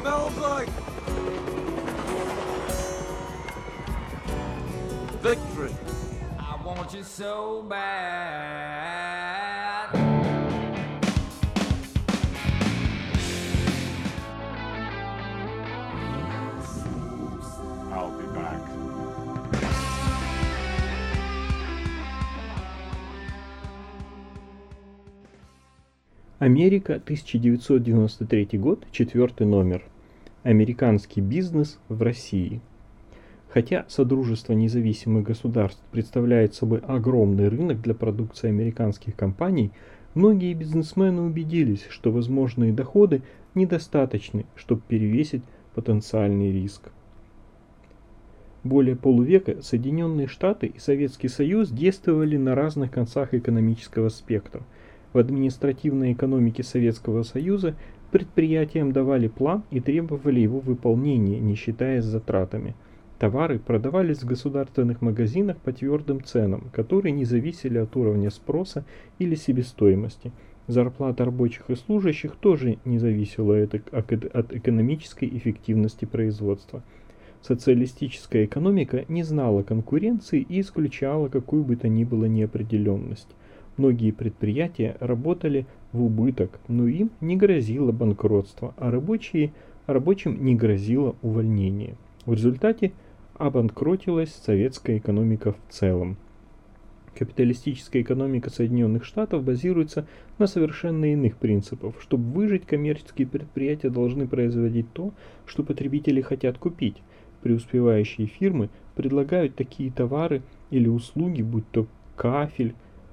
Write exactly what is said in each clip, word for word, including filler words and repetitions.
Smells like victory. I want you so bad. I'll be back. Америка, тысяча девятьсот девяносто третий год, четвертый номер. Американский бизнес в России. Хотя Содружество независимых государств представляет собой огромный рынок для продукции американских компаний, многие бизнесмены убедились, что возможные доходы недостаточны, чтобы перевесить потенциальный риск. Более полувека Соединенные Штаты и Советский Союз действовали на разных концах экономического спектра. В административной экономике Советского Союза предприятиям давали план и требовали его выполнения, не считаясь затратами. Товары продавались в государственных магазинах по твердым ценам, которые не зависели от уровня спроса или себестоимости. Зарплата рабочих и служащих тоже не зависела от экономической эффективности производства. Социалистическая экономика не знала конкуренции и исключала какую бы то ни было неопределенность. Многие предприятия работали в убыток, но им не грозило банкротство, а рабочие, рабочим не грозило увольнение. В результате обанкротилась советская экономика в целом. Капиталистическая экономика Соединенных Штатов базируется на совершенно иных принципах. Чтобы выжить, коммерческие предприятия должны производить то, что потребители хотят купить. Преуспевающие фирмы предлагают такие товары или услуги, будь то кафель,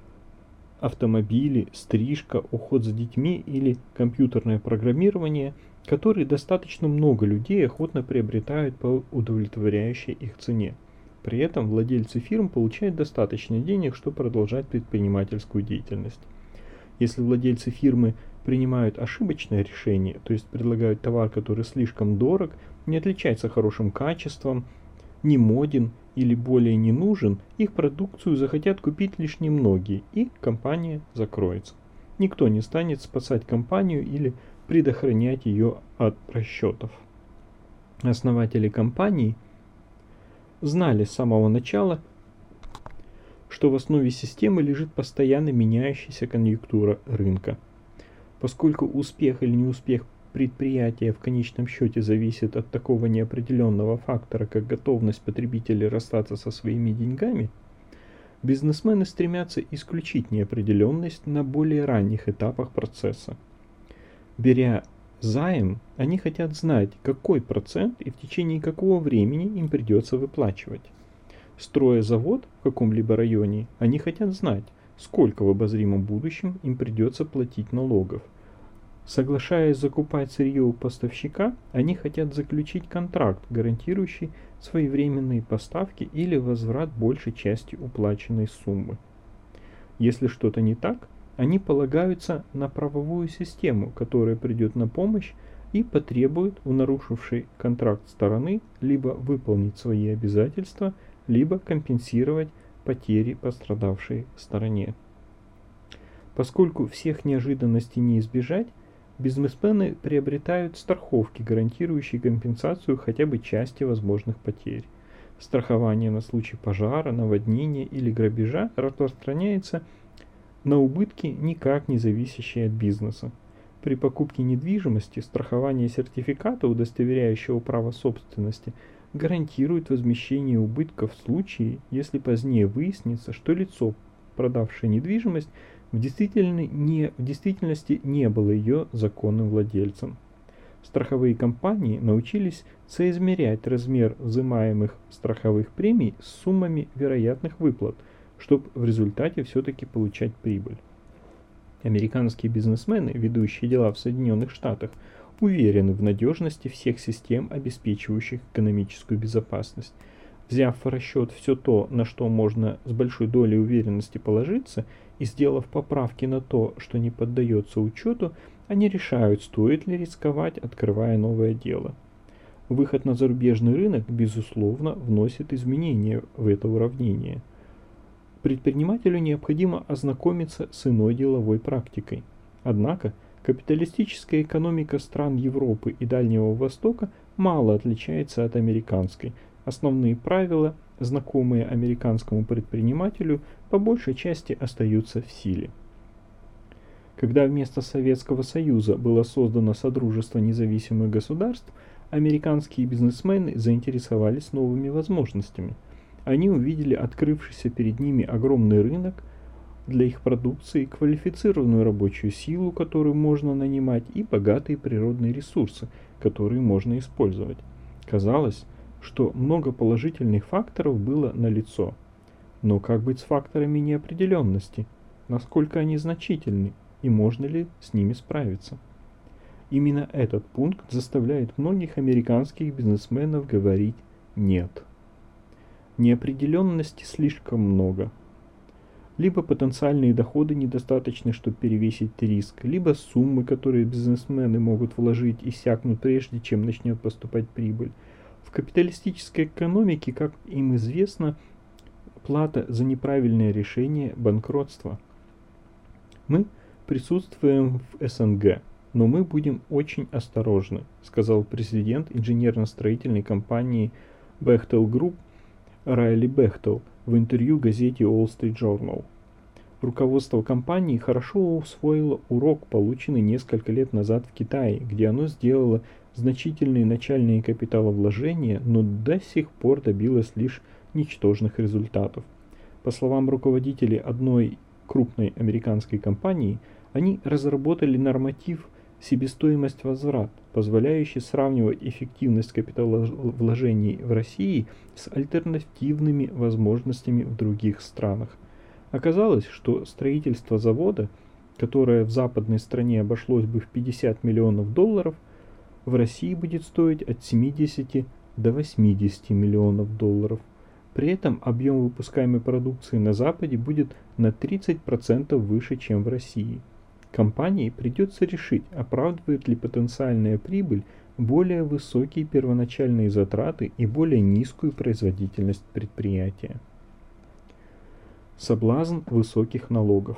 автомобили, стрижка, уход за детьми или компьютерное программирование, которые достаточно много людей охотно приобретают по удовлетворяющей их цене. При этом владельцы фирм получают достаточно денег, чтобы продолжать предпринимательскую деятельность. Если владельцы фирмы принимают ошибочное решение, то есть предлагают товар, который слишком дорог, не отличается хорошим качеством, не моден или более не нужен, их продукцию захотят купить лишь немногие, и компания закроется. Никто не станет спасать компанию или предохранять ее от расчетов. Основатели компании знали с самого начала, что в основе системы лежит постоянно меняющаяся конъюнктура рынка. Поскольку успех или неуспех предприятия в конечном счете зависит от такого неопределенного фактора, как готовность потребителей расстаться со своими деньгами, бизнесмены стремятся исключить неопределенность на более ранних этапах процесса. Беря займ, они хотят знать, какой процент и в течение какого времени им придется выплачивать. Строя завод в каком-либо районе, они хотят знать, сколько в обозримом будущем им придется платить налогов. Соглашаясь закупать сырье у поставщика, они хотят заключить контракт, гарантирующий своевременные поставки или возврат большей части уплаченной суммы. Если что-то не так, они полагаются на правовую систему, которая придет на помощь и потребует у нарушившей контракт стороны либо выполнить свои обязательства, либо компенсировать потери пострадавшей стороне. Поскольку всех неожиданностей не избежать, бизнесмены приобретают страховки, гарантирующие компенсацию хотя бы части возможных потерь. Страхование на случай пожара, наводнения или грабежа распространяется на убытки, никак не зависящие от бизнеса. При покупке недвижимости страхование сертификата, удостоверяющего право собственности, гарантирует возмещение убытков в случае, если позднее выяснится, что лицо, продавшее недвижимость, в, не, в действительности не было ее законным владельцем. Страховые компании научились соизмерять размер взимаемых страховых премий с суммами вероятных выплат, чтобы в результате все-таки получать прибыль. Американские бизнесмены, ведущие дела в Соединенных Штатах, уверены в надежности всех систем, обеспечивающих экономическую безопасность. Взяв в расчет все то, на что можно с большой долей уверенности положиться, и сделав поправки на то, что не поддается учету, они решают, стоит ли рисковать, открывая новое дело. Выход на зарубежный рынок, безусловно, вносит изменения в это уравнение. Предпринимателю необходимо ознакомиться с иной деловой практикой. Однако, Капиталистическая экономика стран Европы и Дальнего Востока мало отличается от американской. Основные правила, знакомые американскому предпринимателю, по большей части остаются в силе. Когда вместо Советского Союза было создано Содружество независимых государств, американские бизнесмены заинтересовались новыми возможностями. Они увидели открывшийся перед ними огромный рынок для их продукции, квалифицированную рабочую силу, которую можно нанимать, и богатые природные ресурсы, которые можно использовать. Казалось, что много положительных факторов было налицо. Но как быть с факторами неопределенности? Насколько они значительны и можно ли с ними справиться? Именно этот пункт заставляет многих американских бизнесменов говорить «нет». Неопределенности слишком много. Либо потенциальные доходы недостаточны, чтобы перевесить риск, либо суммы, которые бизнесмены могут вложить, иссякнут прежде, чем начнет поступать прибыль. В капиталистической экономике, как им известно, плата за неправильное решение – банкротство. Мы присутствуем в СНГ, но мы будем очень осторожны, сказал президент инженерно-строительной компании Bechtel Group Райли Бехтел в интервью газете Wall Street Journal. Руководство компании хорошо усвоило урок, полученный несколько лет назад в Китае, где оно сделало значительные начальные капиталовложения, но до сих пор добилось лишь ничтожных результатов. По словам руководителей одной крупной американской компании, они разработали норматив себестоимость возврат, позволяющий сравнивать эффективность капиталовложений в России с альтернативными возможностями в других странах. Оказалось, что строительство завода, которое в западной стране обошлось бы в пятьдесят миллионов долларов, в России будет стоить от семидесяти до восьмидесяти миллионов долларов. При этом объем выпускаемой продукции на Западе будет на тридцать процентов выше, чем в России. Компании придется решить, оправдывает ли потенциальная прибыль более высокие первоначальные затраты и более низкую производительность предприятия. Соблазн высоких налогов.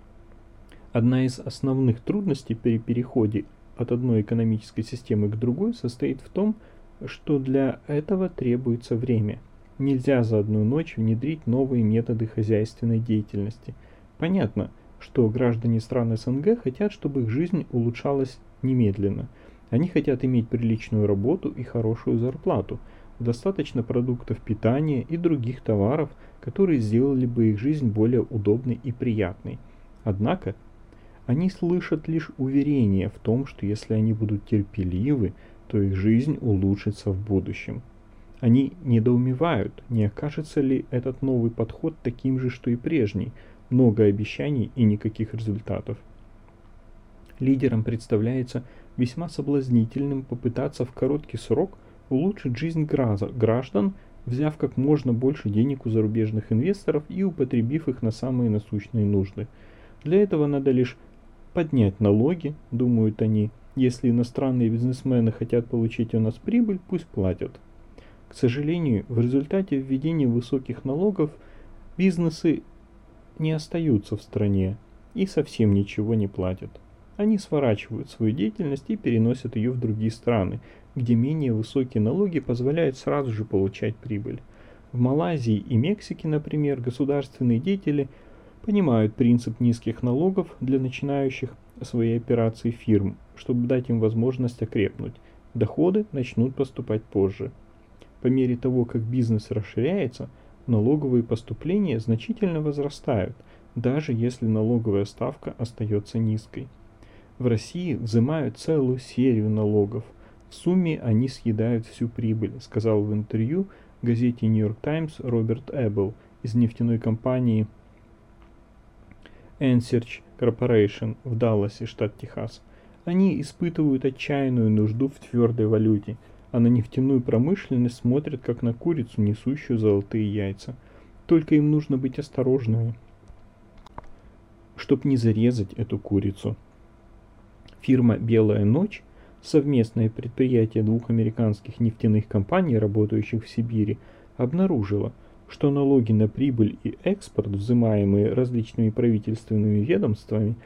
Одна из основных трудностей при переходе от одной экономической системы к другой состоит в том, что для этого требуется время. Нельзя за одну ночь внедрить новые методы хозяйственной деятельности. Понятно, что граждане стран СНГ хотят, чтобы их жизнь улучшалась немедленно. Они хотят иметь приличную работу и хорошую зарплату, достаточно продуктов питания и других товаров, которые сделали бы их жизнь более удобной и приятной. Однако, они слышат лишь уверение в том, что если они будут терпеливы, то их жизнь улучшится в будущем. Они недоумевают, не окажется ли этот новый подход таким же, что и прежний, много обещаний и никаких результатов. Лидерам представляется весьма соблазнительным попытаться в короткий срок улучшить жизнь граждан, взяв как можно больше денег у зарубежных инвесторов и употребив их на самые насущные нужды. Для этого надо лишь поднять налоги, думают они. Если иностранные бизнесмены хотят получить у нас прибыль, пусть платят. К сожалению, в результате введения высоких налогов бизнесы не остаются в стране и совсем ничего не платят. Они сворачивают свою деятельность и переносят ее в другие страны, где менее высокие налоги позволяют сразу же получать прибыль. В Малайзии и Мексике, например, государственные деятели понимают принцип низких налогов для начинающих свои операции фирм, чтобы дать им возможность окрепнуть. Доходы начнут поступать позже. По мере того, как бизнес расширяется, налоговые поступления значительно возрастают, даже если налоговая ставка остается низкой. В России взимают целую серию налогов. В сумме они съедают всю прибыль, сказал в интервью газете New York Times Роберт Эббл из нефтяной компании Ensearch Corporation в Далласе, штат Техас. Они испытывают отчаянную нужду в твердой валюте, а на нефтяную промышленность смотрят как на курицу, несущую золотые яйца. Только им нужно быть осторожными, чтобы не зарезать эту курицу. Фирма «Белая ночь», совместное предприятие двух американских нефтяных компаний, работающих в Сибири, обнаружила, что налоги на прибыль и экспорт, взимаемые различными правительственными ведомствами,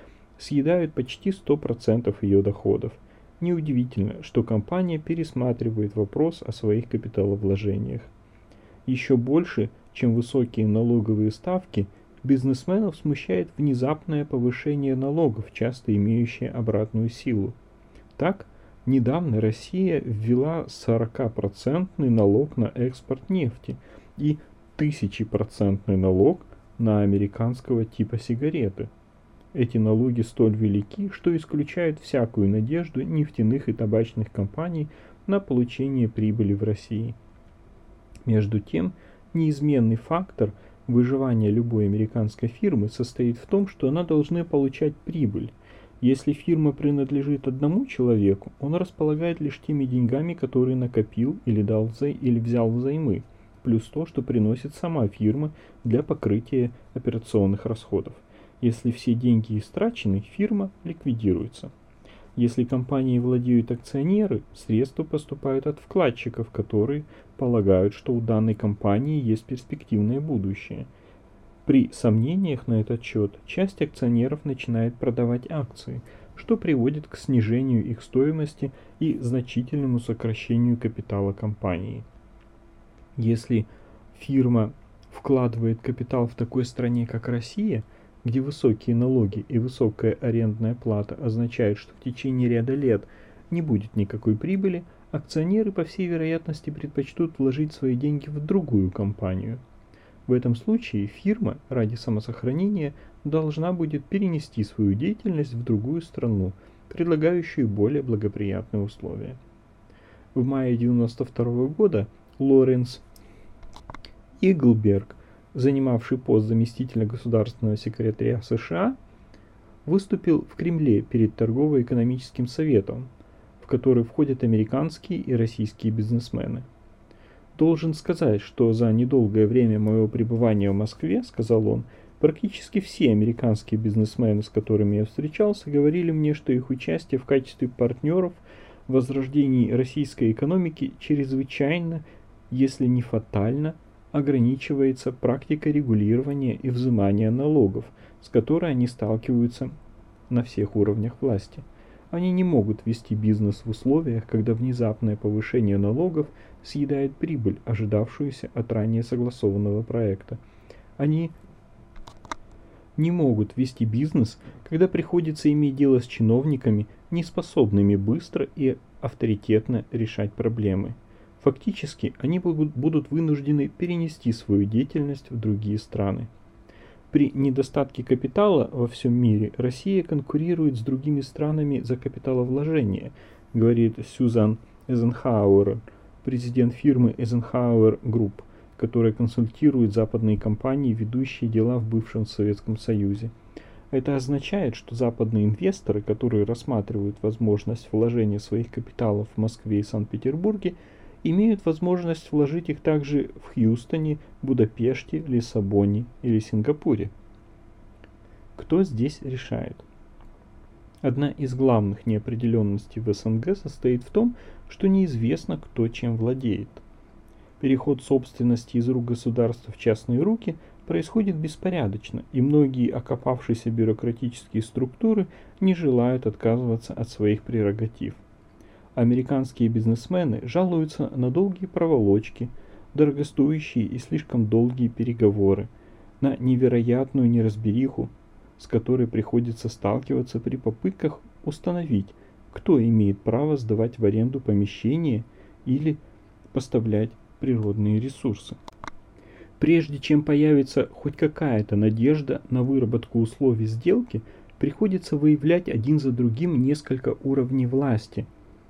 съедают почти сто процентов ее доходов. Неудивительно, что компания пересматривает вопрос о своих капиталовложениях. Еще больше, чем высокие налоговые ставки, бизнесменов смущает внезапное повышение налогов, часто имеющее обратную силу. Так, недавно Россия ввела сорокапроцентный налог на экспорт нефти и тысячепроцентный налог на американского типа сигареты. Эти налоги столь велики, что исключают всякую надежду нефтяных и табачных компаний на получение прибыли в России. Между тем, неизменный фактор выживания любой американской фирмы состоит в том, что она должна получать прибыль. Если фирма принадлежит одному человеку, он располагает лишь теми деньгами, которые накопил или, дал вза... или взял взаймы, плюс то, что приносит сама фирма для покрытия операционных расходов. Если все деньги истрачены, фирма ликвидируется. Если компанией владеют акционеры, средства поступают от вкладчиков, которые полагают, что у данной компании есть перспективное будущее. При сомнениях на этот счет, часть акционеров начинает продавать акции, что приводит к снижению их стоимости и значительному сокращению капитала компании. Если фирма вкладывает капитал в такой стране, как Россия, где высокие налоги и высокая арендная плата означают, что в течение ряда лет не будет никакой прибыли, акционеры, по всей вероятности, предпочтут вложить свои деньги в другую компанию. В этом случае фирма ради самосохранения должна будет перенести свою деятельность в другую страну, предлагающую более благоприятные условия. В мае девяносто второго года Лоренс Иглберг, занимавший пост заместителя государственного секретаря США, выступил в Кремле перед торгово-экономическим советом, в который входят американские и российские бизнесмены. «Должен сказать, что за недолгое время моего пребывания в Москве, — сказал он, — практически все американские бизнесмены, с которыми я встречался, говорили мне, что их участие в качестве партнеров в возрождении российской экономики чрезвычайно, если не фатально, ограничивается практикой регулирования и взимания налогов, с которой они сталкиваются на всех уровнях власти. Они не могут вести бизнес в условиях, когда внезапное повышение налогов съедает прибыль, ожидавшуюся от ранее согласованного проекта. Они не могут вести бизнес, когда приходится иметь дело с чиновниками, не способными быстро и авторитетно решать проблемы. Фактически, они будут вынуждены перенести свою деятельность в другие страны. При недостатке капитала во всем мире Россия конкурирует с другими странами за капиталовложение, говорит Сюзан Эйзенхауэр, президент фирмы Eisenhower Group, которая консультирует западные компании, ведущие дела в бывшем Советском Союзе. Это означает, что западные инвесторы, которые рассматривают возможность вложения своих капиталов в Москве и Санкт-Петербурге, имеют возможность вложить их также в Хьюстоне, Будапеште, Лиссабоне или Сингапуре. Кто здесь решает? Одна из главных неопределенностей в СНГ состоит в том, что неизвестно, кто чем владеет. Переход собственности из рук государства в частные руки происходит беспорядочно, и многие окопавшиеся бюрократические структуры не желают отказываться от своих прерогатив. Американские бизнесмены жалуются на долгие проволочки, дорогостоящие и слишком долгие переговоры, на невероятную неразбериху, с которой приходится сталкиваться при попытках установить, кто имеет право сдавать в аренду помещение или поставлять природные ресурсы. Прежде чем появится хоть какая-то надежда на выработку условий сделки, приходится выявлять один за другим несколько уровней власти,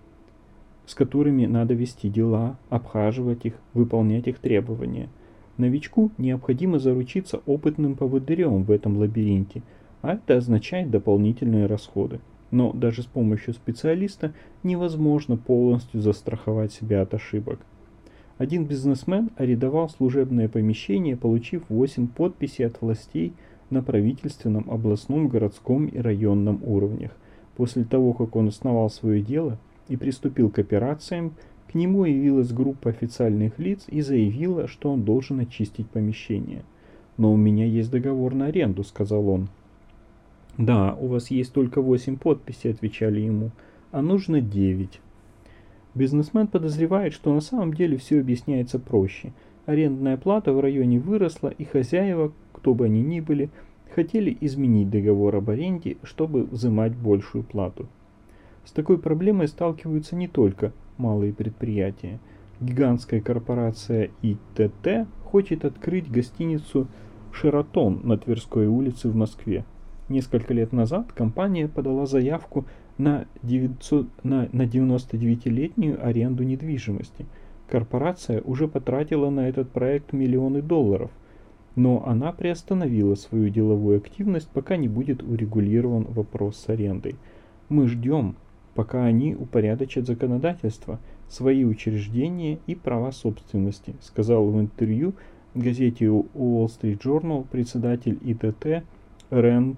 с которыми надо вести дела, обхаживать их, выполнять их требования. Новичку необходимо заручиться опытным поводырем в этом лабиринте, а это означает дополнительные расходы. Но даже с помощью специалиста невозможно полностью застраховать себя от ошибок. Один бизнесмен арендовал служебное помещение, получив восемь подписей от властей на правительственном, областном, городском и районном уровнях. После того, как он основал свое дело и приступил к операциям, к нему явилась группа официальных лиц и заявила, что он должен очистить помещение. «Но у меня есть договор на аренду», — сказал он. «Да, у вас есть только восемь подписей», — отвечали ему, — «а нужно девять». Бизнесмен подозревает, что на самом деле все объясняется проще. Арендная плата в районе выросла, и хозяева, кто бы они ни были, хотели изменить договор об аренде, чтобы взимать большую плату. С такой проблемой сталкиваются не только малые предприятия. Гигантская корпорация И Т Т хочет открыть гостиницу «Шератон» на Тверской улице в Москве. Несколько лет назад компания подала заявку на, девятьсот, на, на девяностодевятилетнюю аренду недвижимости. Корпорация уже потратила на этот проект миллионы долларов, но она приостановила свою деловую активность, пока не будет урегулирован вопрос с арендой. Мы ждем, пока они упорядочат законодательство, свои учреждения и права собственности, сказал в интервью газете Wall Street Journal председатель И Т Т Рен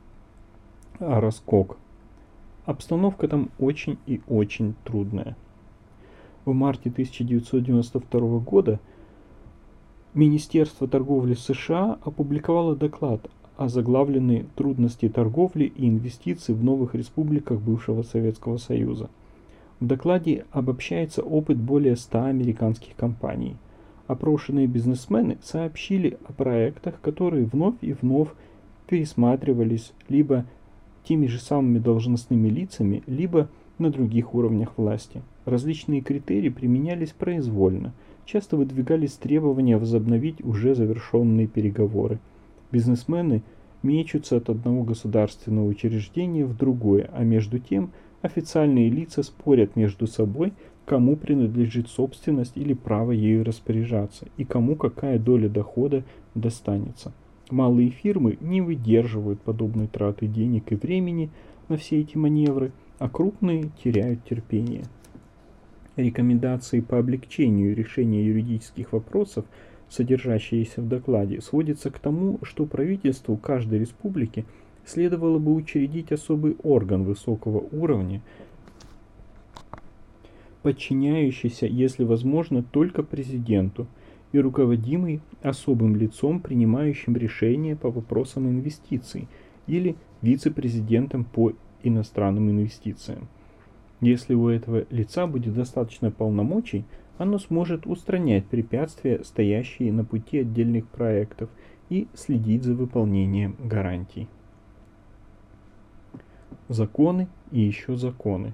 Раскок. Обстановка там очень и очень трудная. В марте тысяча девятьсот девяносто второго года Министерство торговли США опубликовало доклад, озаглавленный «Трудности торговли и инвестиций в новых республиках бывшего Советского Союза». В докладе обобщается опыт более ста американских компаний. Опрошенные бизнесмены сообщили о проектах, которые вновь и вновь пересматривались либо теми же самыми должностными лицами, либо на других уровнях власти. Различные критерии применялись произвольно. Часто выдвигались требования возобновить уже завершенные переговоры. Бизнесмены мечутся от одного государственного учреждения в другое, а между тем официальные лица спорят между собой, кому принадлежит собственность или право ею распоряжаться, и кому какая доля дохода достанется. Малые фирмы не выдерживают подобной траты денег и времени на все эти маневры, а крупные теряют терпение. Рекомендации по облегчению решения юридических вопросов, содержащиеся в докладе, сводятся к тому, что правительству каждой республики следовало бы учредить особый орган высокого уровня, подчиняющийся, если возможно, только президенту, и руководимый особым лицом, принимающим решения по вопросам инвестиций, или вице-президентом по иностранным инвестициям. Если у этого лица будет достаточно полномочий, оно сможет устранять препятствия, стоящие на пути отдельных проектов, и следить за выполнением гарантий. Законы и еще законы.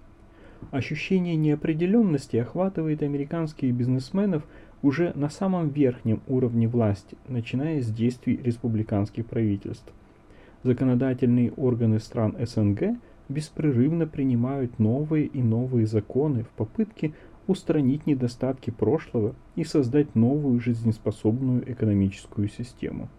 Ощущение неопределенности охватывает американских бизнесменов уже на самом верхнем уровне власти, начиная с действий республиканских правительств. Законодательные органы стран С Н Г беспрерывно принимают новые и новые законы в попытке устранить недостатки прошлого и создать новую жизнеспособную экономическую систему.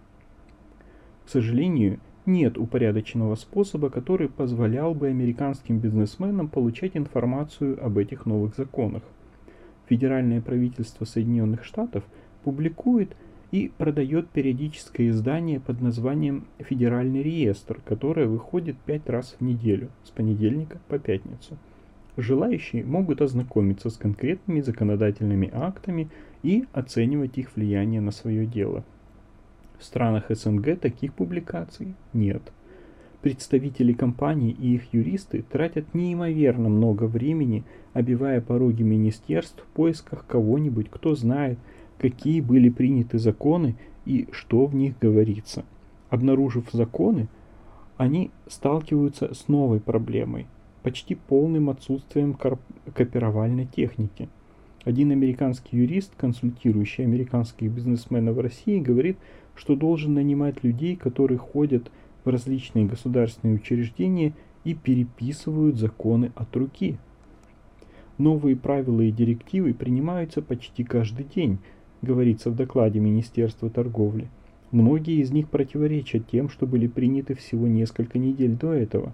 К сожалению, нет упорядоченного способа, который позволял бы американским бизнесменам получать информацию об этих новых законах. Федеральное правительство Соединенных Штатов публикует и продает периодическое издание под названием «Федеральный реестр», которое выходит пять раз в неделю, с понедельника по пятницу. Желающие могут ознакомиться с конкретными законодательными актами и оценивать их влияние на свое дело. В странах С Н Г таких публикаций нет. Представители компаний и их юристы тратят неимоверно много времени, обивая пороги министерств в поисках кого-нибудь, кто знает, какие были приняты законы и что в них говорится. Обнаружив законы, они сталкиваются с новой проблемой – почти полным отсутствием копировальной техники. Один американский юрист, консультирующий американских бизнесменов в России, говорит, что должен нанимать людей, которые ходят в различные государственные учреждения и переписывают законы от руки. Новые правила и директивы принимаются почти каждый день, говорится в докладе Министерства торговли. Многие из них противоречат тем, что были приняты всего несколько недель до этого.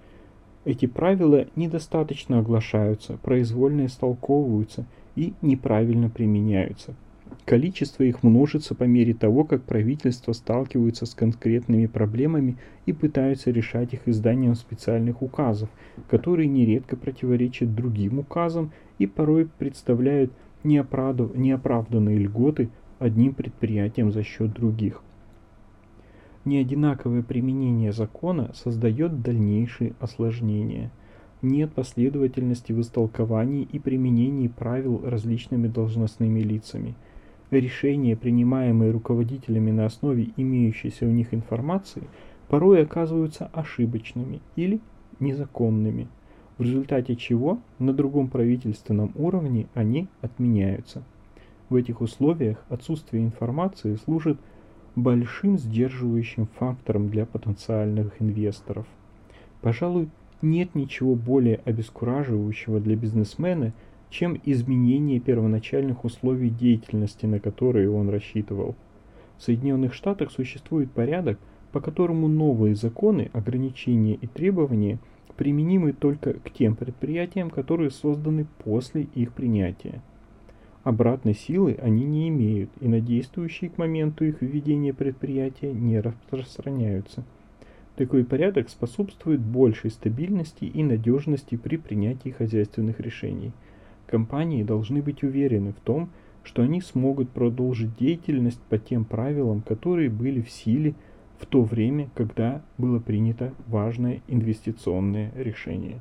Эти правила недостаточно оглашаются, произвольно истолковываются и неправильно применяются. Количество их множится по мере того, как правительства сталкиваются с конкретными проблемами и пытаются решать их изданием специальных указов, которые нередко противоречат другим указам и порой представляют неоправданные льготы одним предприятиям за счет других. Неодинаковое применение закона создает дальнейшие осложнения. Нет последовательности в истолковании и применении правил различными должностными лицами. Решения, принимаемые руководителями на основе имеющейся у них информации, порой оказываются ошибочными или незаконными, в результате чего на другом правительственном уровне они отменяются. В этих условиях отсутствие информации служит большим сдерживающим фактором для потенциальных инвесторов. Пожалуй, нет ничего более обескураживающего для бизнесмена, чем изменение первоначальных условий деятельности, на которые он рассчитывал. В Соединенных Штатах существует порядок, по которому новые законы, ограничения и требования применимы только к тем предприятиям, которые созданы после их принятия. Обратной силы они не имеют и на действующие к моменту их введения предприятия не распространяются. Такой порядок способствует большей стабильности и надежности при принятии хозяйственных решений. Компании должны быть уверены в том, что они смогут продолжить деятельность по тем правилам, которые были в силе в то время, когда было принято важное инвестиционное решение.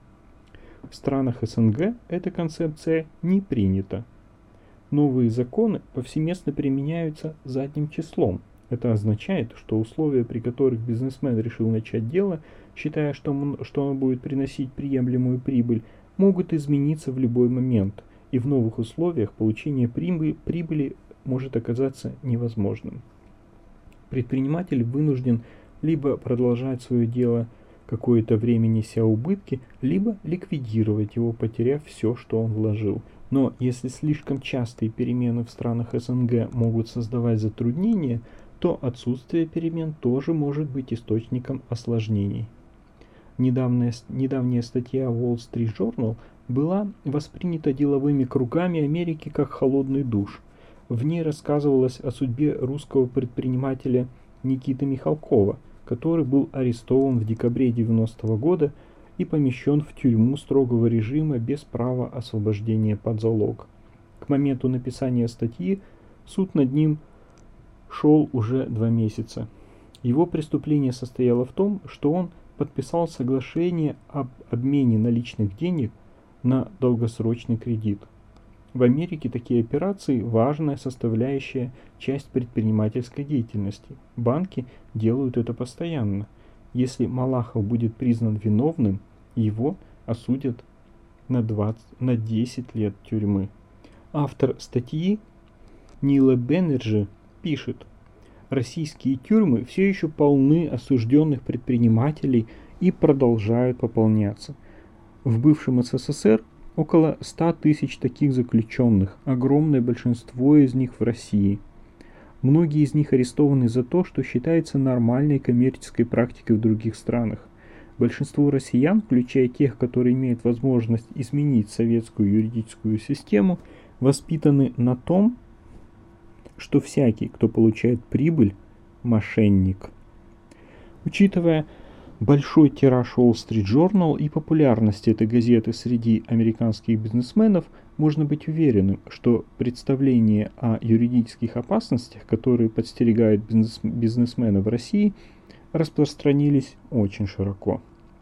В странах СНГ эта концепция не принята. Новые законы повсеместно применяются задним числом. Это означает, что условия, при которых бизнесмен решил начать дело, считая, что он, что он будет приносить приемлемую прибыль, могут измениться в любой момент, и в новых условиях получение прибыли, прибыли может оказаться невозможным. Предприниматель вынужден либо продолжать свое дело какое-то время неся убытки, либо ликвидировать его, потеряв все, что он вложил. Но если слишком частые перемены в странах СНГ могут создавать затруднения, то отсутствие перемен тоже может быть источником осложнений. Недавняя, недавняя статья Wall Street Journal была воспринята деловыми кругами Америки как холодный душ. В ней рассказывалось о судьбе русского предпринимателя Никиты Михалкова, который был арестован в декабре девяностого года и помещен в тюрьму строгого режима без права освобождения под залог. К моменту написания статьи суд над ним шел уже два месяца. Его преступление состояло в том, что он подписал соглашение об обмене наличных денег на долгосрочный кредит. В Америке такие операции – важная составляющая часть предпринимательской деятельности. Банки делают это постоянно. Если Малахов будет признан виновным, его осудят на, двадцать, на десять лет тюрьмы. Автор статьи Нила Беннерджи пишет: российские тюрьмы все еще полны осужденных предпринимателей и продолжают пополняться. В бывшем СССР около ста тысяч таких заключенных, огромное большинство из них в России. Многие из них арестованы за то, что считается нормальной коммерческой практикой в других странах. Большинство россиян, включая тех, которые имеют возможность изменить советскую юридическую систему, воспитаны на том, что всякий, кто получает прибыль, мошенник. Учитывая большой тираж Wall Street Journal и популярность этой газеты среди американских бизнесменов, можно быть уверенным, что представления о юридических опасностях, которые подстерегают бизнес- бизнесмена в России, распространились очень широко.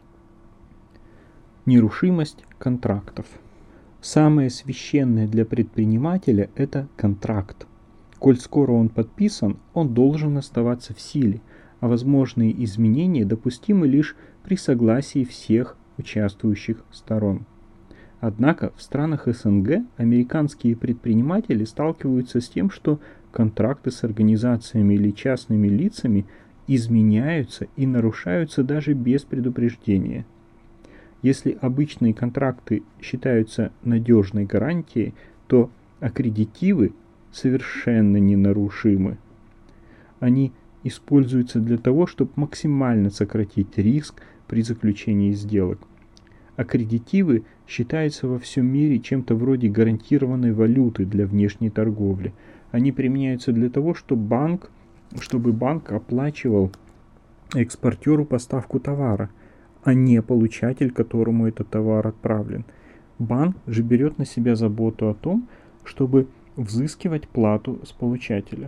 Нерушимость контрактов. Самое священное для предпринимателя – это контракт. Коль скоро он подписан, он должен оставаться в силе, а возможные изменения допустимы лишь при согласии всех участвующих сторон. Однако в странах СНГ американские предприниматели сталкиваются с тем, что контракты с организациями или частными лицами изменяются и нарушаются даже без предупреждения. Если обычные контракты считаются надежной гарантией, то аккредитивы совершенно ненарушимы. Они используются для того, чтобы максимально сократить риск при заключении сделок. Аккредитивы считаются во всем мире чем-то вроде гарантированной валюты для внешней торговли. Они применяются для того, чтобы банк, чтобы банк оплачивал экспортеру поставку товара, а не получатель, которому этот товар отправлен. Банк же берет на себя заботу о том, чтобы взыскивать плату с получателя.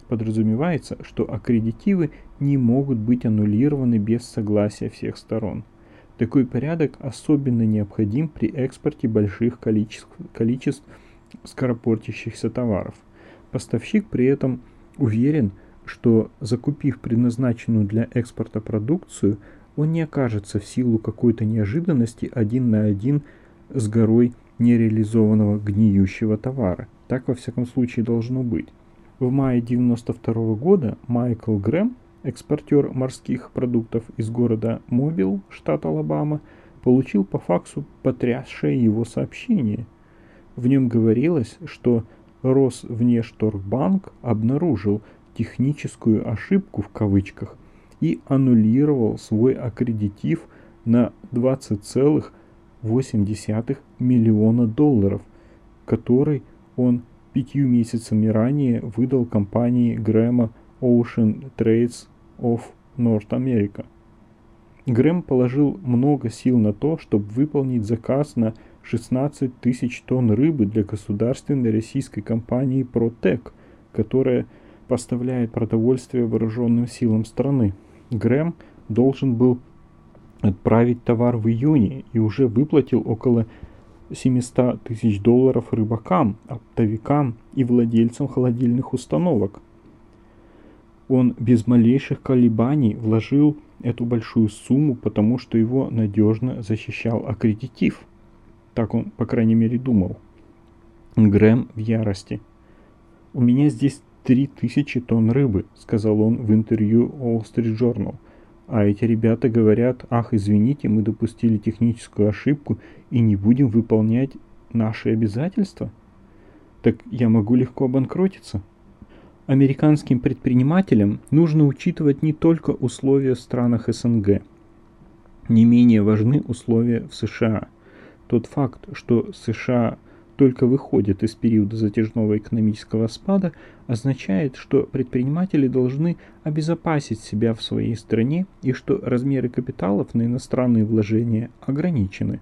Подразумевается, что аккредитивы не могут быть аннулированы без согласия всех сторон. Такой порядок особенно необходим при экспорте больших количеств, количеств скоропортящихся товаров. Поставщик при этом уверен, что, закупив предназначенную для экспорта продукцию, он не окажется в силу какой-то неожиданности один на один с горой нереализованного гниющего товара. Так во всяком случае должно быть. В мае девяносто второго года Майкл Грэм, экспортер морских продуктов из города Мобил, штат Алабама, получил по факсу потрясшее его сообщение. В нем говорилось, что Росвнешторгбанк обнаружил техническую ошибку в кавычках и аннулировал свой аккредитив на двадцать целых восемь десятых миллиона долларов, который он пятью месяцами ранее выдал компании Грэма Ocean Trades of North America. Грэм положил много сил на то, чтобы выполнить заказ на шестнадцать тысяч тонн рыбы для государственной российской компании Протек, которая поставляет продовольствие вооруженным силам страны. Грэм должен был отправить товар в июне и уже выплатил около семьсот тысяч долларов рыбакам, оптовикам и владельцам холодильных установок. Он без малейших колебаний вложил эту большую сумму, потому что его надежно защищал аккредитив. Так он, по крайней мере, думал. Грэм в ярости. «У меня здесь три тысячи тонн рыбы», — сказал он в интервью Wall Street Journal. А эти ребята говорят: «Ах, извините, мы допустили техническую ошибку и не будем выполнять наши обязательства». Так я могу легко обанкротиться. Американским предпринимателям нужно учитывать не только условия в странах эс эн гэ. Не менее важны условия в США. Тот факт, что США только выходят из периода затяжного экономического спада, означает, что предприниматели должны обезопасить себя в своей стране и что размеры капиталов на иностранные вложения ограничены.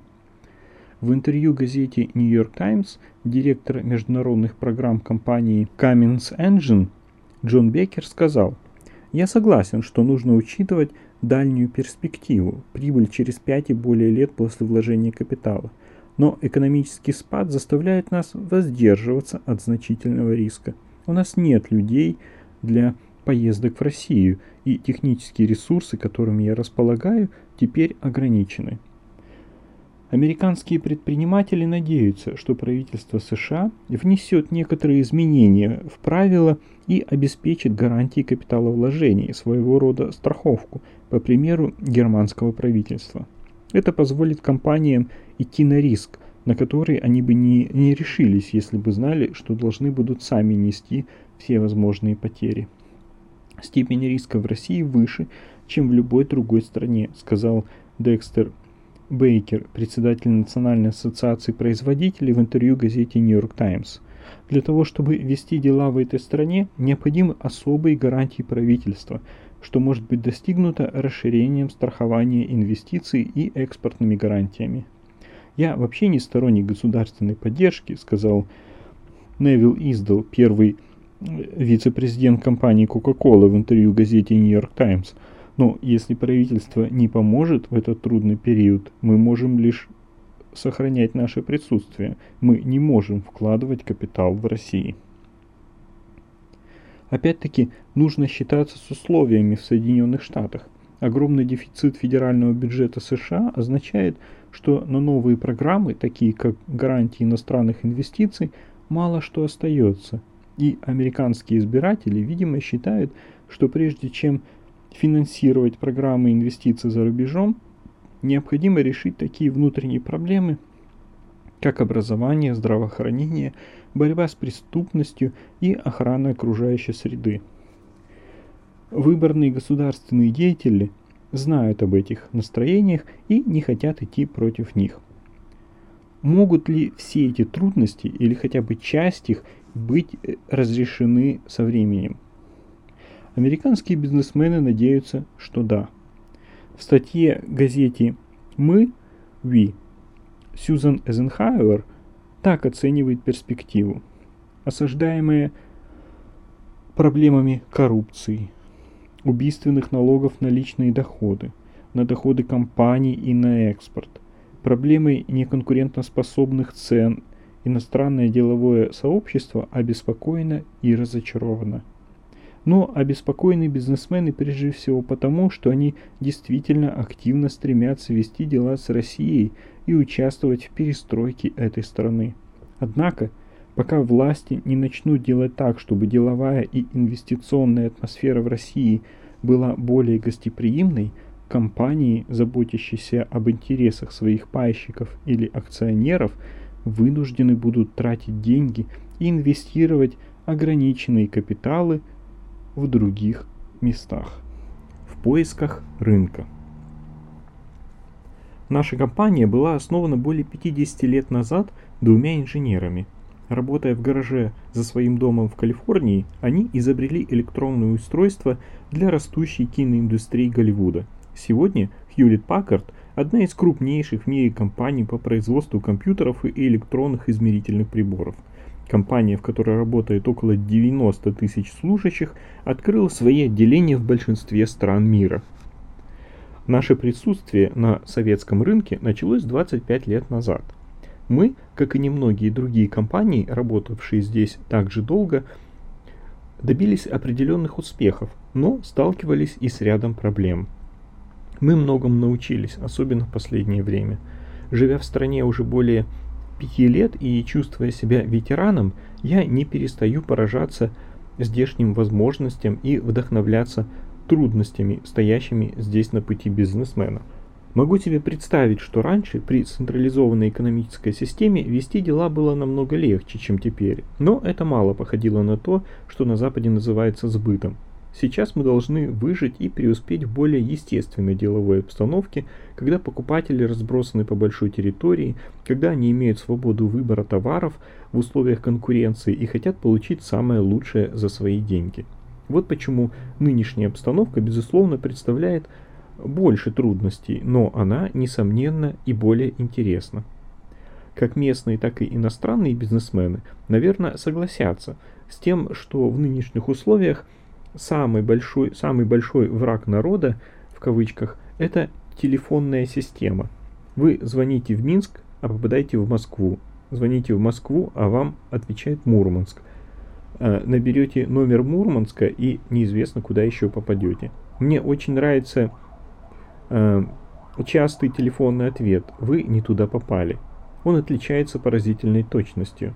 В интервью газете New York Times директор международных программ компании Cummins Engine Джон Беккер сказал: «Я согласен, что нужно учитывать дальнюю перспективу, прибыль через пять и более лет после вложения капитала. Но экономический спад заставляет нас воздерживаться от значительного риска. У нас нет людей для поездок в Россию, и технические ресурсы, которыми я располагаю, теперь ограничены». Американские предприниматели надеются, что правительство США внесет некоторые изменения в правила и обеспечит гарантии капиталовложений, своего рода страховку, по примеру германского правительства. Это позволит компаниям идти на риск, на который они бы не, не решились, если бы знали, что должны будут сами нести все возможные потери. «Степень риска в России выше, чем в любой другой стране», сказал Декстер Бейкер, председатель Национальной ассоциации производителей, в интервью газете New York Times. Для того, чтобы вести дела в этой стране, необходимы особые гарантии правительства, что может быть достигнуто расширением страхования инвестиций и экспортными гарантиями. «Я вообще не сторонник государственной поддержки», сказал Невил Издал, первый вице-президент компании Coca-Cola, в интервью газете New York Times. «Но если правительство не поможет в этот трудный период, мы можем лишь сохранять наше присутствие. Мы не можем вкладывать капитал в России». Опять-таки, нужно считаться с условиями в Соединенных Штатах. Огромный дефицит федерального бюджета США означает, что на новые программы, такие как гарантии иностранных инвестиций, мало что остается. И американские избиратели, видимо, считают, что прежде чем финансировать программы инвестиций за рубежом, необходимо решить такие внутренние проблемы, как образование, здравоохранение, борьба с преступностью и охрана окружающей среды. Выборные государственные деятели знают об этих настроениях и не хотят идти против них. Могут ли все эти трудности или хотя бы часть их быть разрешены со временем? Американские бизнесмены надеются, что да. В статье газете «Мы» «We» Сьюзан Эйзенхауэр так оценивает перспективу. Осаждаемая проблемами коррупции, убийственных налогов на личные доходы, на доходы компаний и на экспорт, проблемой неконкурентоспособных цен. Иностранное деловое сообщество обеспокоено и разочаровано. Но обеспокоены бизнесмены прежде всего потому, что они действительно активно стремятся вести дела с Россией и участвовать в перестройке этой страны. Однако, пока власти не начнут делать так, чтобы деловая и инвестиционная атмосфера в России была более гостеприимной, компании, заботящиеся об интересах своих пайщиков или акционеров, вынуждены будут тратить деньги и инвестировать ограниченные капиталы в других местах. В поисках рынка. Наша компания была основана более пятидесяти лет назад двумя инженерами. Работая в гараже за своим домом в Калифорнии, они изобрели электронное устройство для растущей киноиндустрии Голливуда. Сегодня Hewlett-Packard – одна из крупнейших в мире компаний по производству компьютеров и электронных измерительных приборов. Компания, в которой работает около девяноста тысяч служащих, открыла свои отделения в большинстве стран мира. Наше присутствие на советском рынке началось двадцать пять лет назад. Мы, как и немногие другие компании, работавшие здесь так же долго, добились определенных успехов, но сталкивались и с рядом проблем. Мы многому научились, особенно в последнее время. Живя в стране уже более пяти лет и чувствуя себя ветераном, я не перестаю поражаться здешним возможностям и вдохновляться трудностями, стоящими здесь на пути бизнесмена. Могу себе представить, что раньше при централизованной экономической системе вести дела было намного легче, чем теперь, но это мало походило на то, что на Западе называется сбытом. Сейчас мы должны выжить и преуспеть в более естественной деловой обстановке, когда покупатели разбросаны по большой территории, когда они имеют свободу выбора товаров в условиях конкуренции и хотят получить самое лучшее за свои деньги. Вот почему нынешняя обстановка, безусловно, представляет больше трудностей, но она, несомненно, и более интересна. Как местные, так и иностранные бизнесмены, наверное, согласятся с тем, что в нынешних условиях Самый большой, самый большой враг народа, в кавычках, это телефонная система. Вы звоните в Минск, а попадаете в Москву. Звоните в Москву, а вам отвечает Мурманск. Наберете номер Мурманска и неизвестно, куда еще попадете. Мне очень нравится э, частый телефонный ответ. Вы не туда попали. Он отличается поразительной точностью.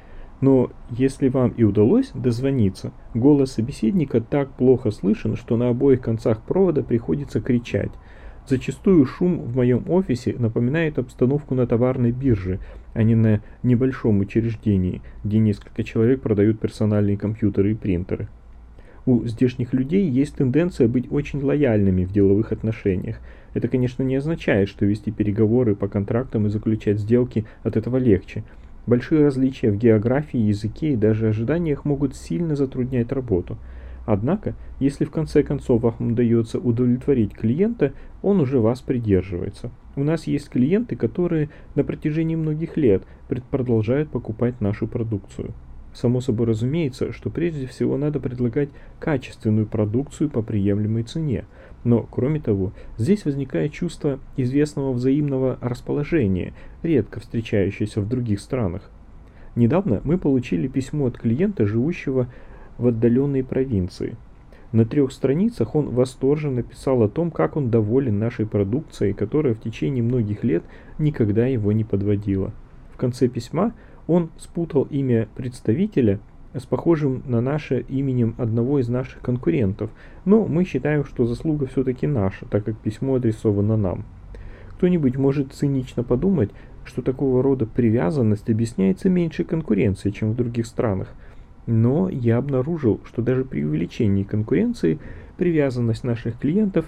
Но если вам и удалось дозвониться, голос собеседника так плохо слышен, что на обоих концах провода приходится кричать. Зачастую шум в моем офисе напоминает обстановку на товарной бирже, а не на небольшом учреждении, где несколько человек продают персональные компьютеры и принтеры. У здешних людей есть тенденция быть очень лояльными в деловых отношениях. Это, конечно, не означает, что вести переговоры по контрактам и заключать сделки от этого легче. Большие различия в географии, языке и даже ожиданиях могут сильно затруднять работу. Однако, если в конце концов вам удается удовлетворить клиента, он уже вас придерживается. У нас есть клиенты, которые на протяжении многих лет продолжают покупать нашу продукцию. Само собой разумеется, что прежде всего надо предлагать качественную продукцию по приемлемой цене. Но, кроме того, здесь возникает чувство известного взаимного расположения, редко встречающееся в других странах. Недавно мы получили письмо от клиента, живущего в отдаленной провинции. На трех страницах он восторженно писал о том, как он доволен нашей продукцией, которая в течение многих лет никогда его не подводила. В конце письма он спутал имя представителя с похожим на наше именем одного из наших конкурентов, но мы считаем, что заслуга все-таки наша, так как письмо адресовано нам. Кто-нибудь может цинично подумать, что такого рода привязанность объясняется меньшей конкуренцией, чем в других странах. Но я обнаружил, что даже при увеличении конкуренции привязанность наших клиентов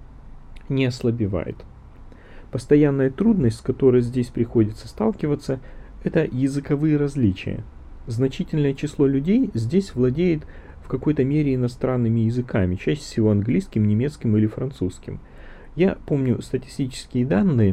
не ослабевает. Постоянная трудность, с которой здесь приходится сталкиваться, это языковые различия. Значительное число людей здесь владеет в какой-то мере иностранными языками, чаще всего английским, немецким или французским. Я помню статистические данные,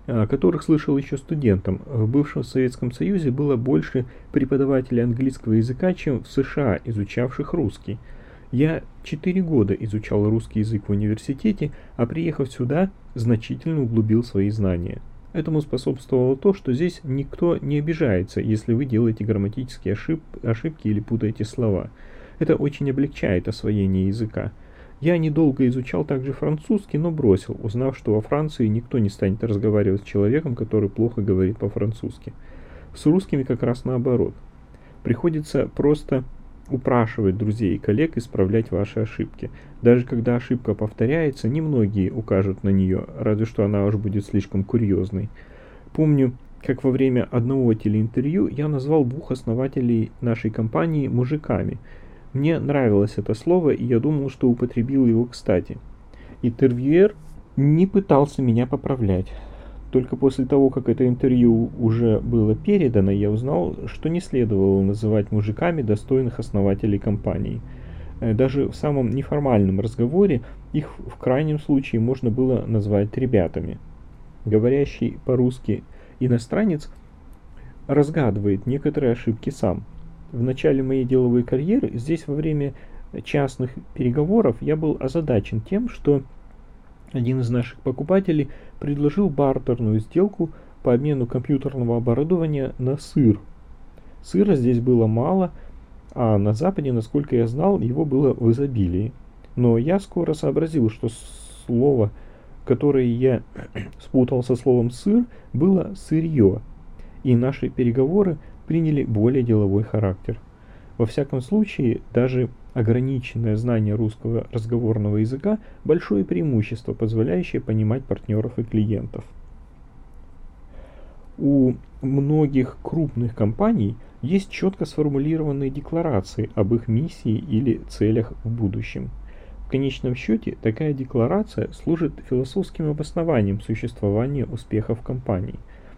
о которых слышал еще студентом. В бывшем Советском Союзе было больше преподавателей английского языка, чем в США, изучавших русский. Я четыре года изучал русский язык в университете, а приехав сюда, значительно углубил свои знания. Этому способствовало то, что здесь никто не обижается, если вы делаете грамматические ошиб- ошибки или путаете слова. Это очень облегчает освоение языка. Я недолго изучал также французский, но бросил, узнав, что во Франции никто не станет разговаривать с человеком, который плохо говорит по-французски. С русскими как раз наоборот. Приходится просто упрашивать друзей и коллег исправлять ваши ошибки. Даже когда ошибка повторяется, немногие укажут на нее, разве что она уж будет слишком курьезной. Помню, как во время одного телеинтервью я назвал двух основателей нашей компании мужиками. Мне нравилось это слово, и я думал, что употребил его кстати. Интервьюер не пытался меня поправлять. Только после того, как это интервью уже было передано, я узнал, что не следовало называть мужиками достойных основателей компании. Даже в самом неформальном разговоре их в крайнем случае можно было назвать ребятами. Говорящий по-русски иностранец разгадывает некоторые ошибки сам. В начале моей деловой карьеры, здесь во время частных переговоров, я был озадачен тем, что один из наших покупателей предложил бартерную сделку по обмену компьютерного оборудования на сыр. Сыра здесь было мало, а на Западе, насколько я знал, его было в изобилии. Но я скоро сообразил, что слово, которое я спутал со словом «сыр», было «сырье», и наши переговоры приняли более деловой характер. Во всяком случае, даже ограниченное знание русского разговорного языка – большое преимущество, позволяющее понимать партнеров и клиентов. У многих крупных компаний есть четко сформулированные декларации об их миссии или целях в будущем. В конечном счете, такая декларация служит философским обоснованием существования успехов компании.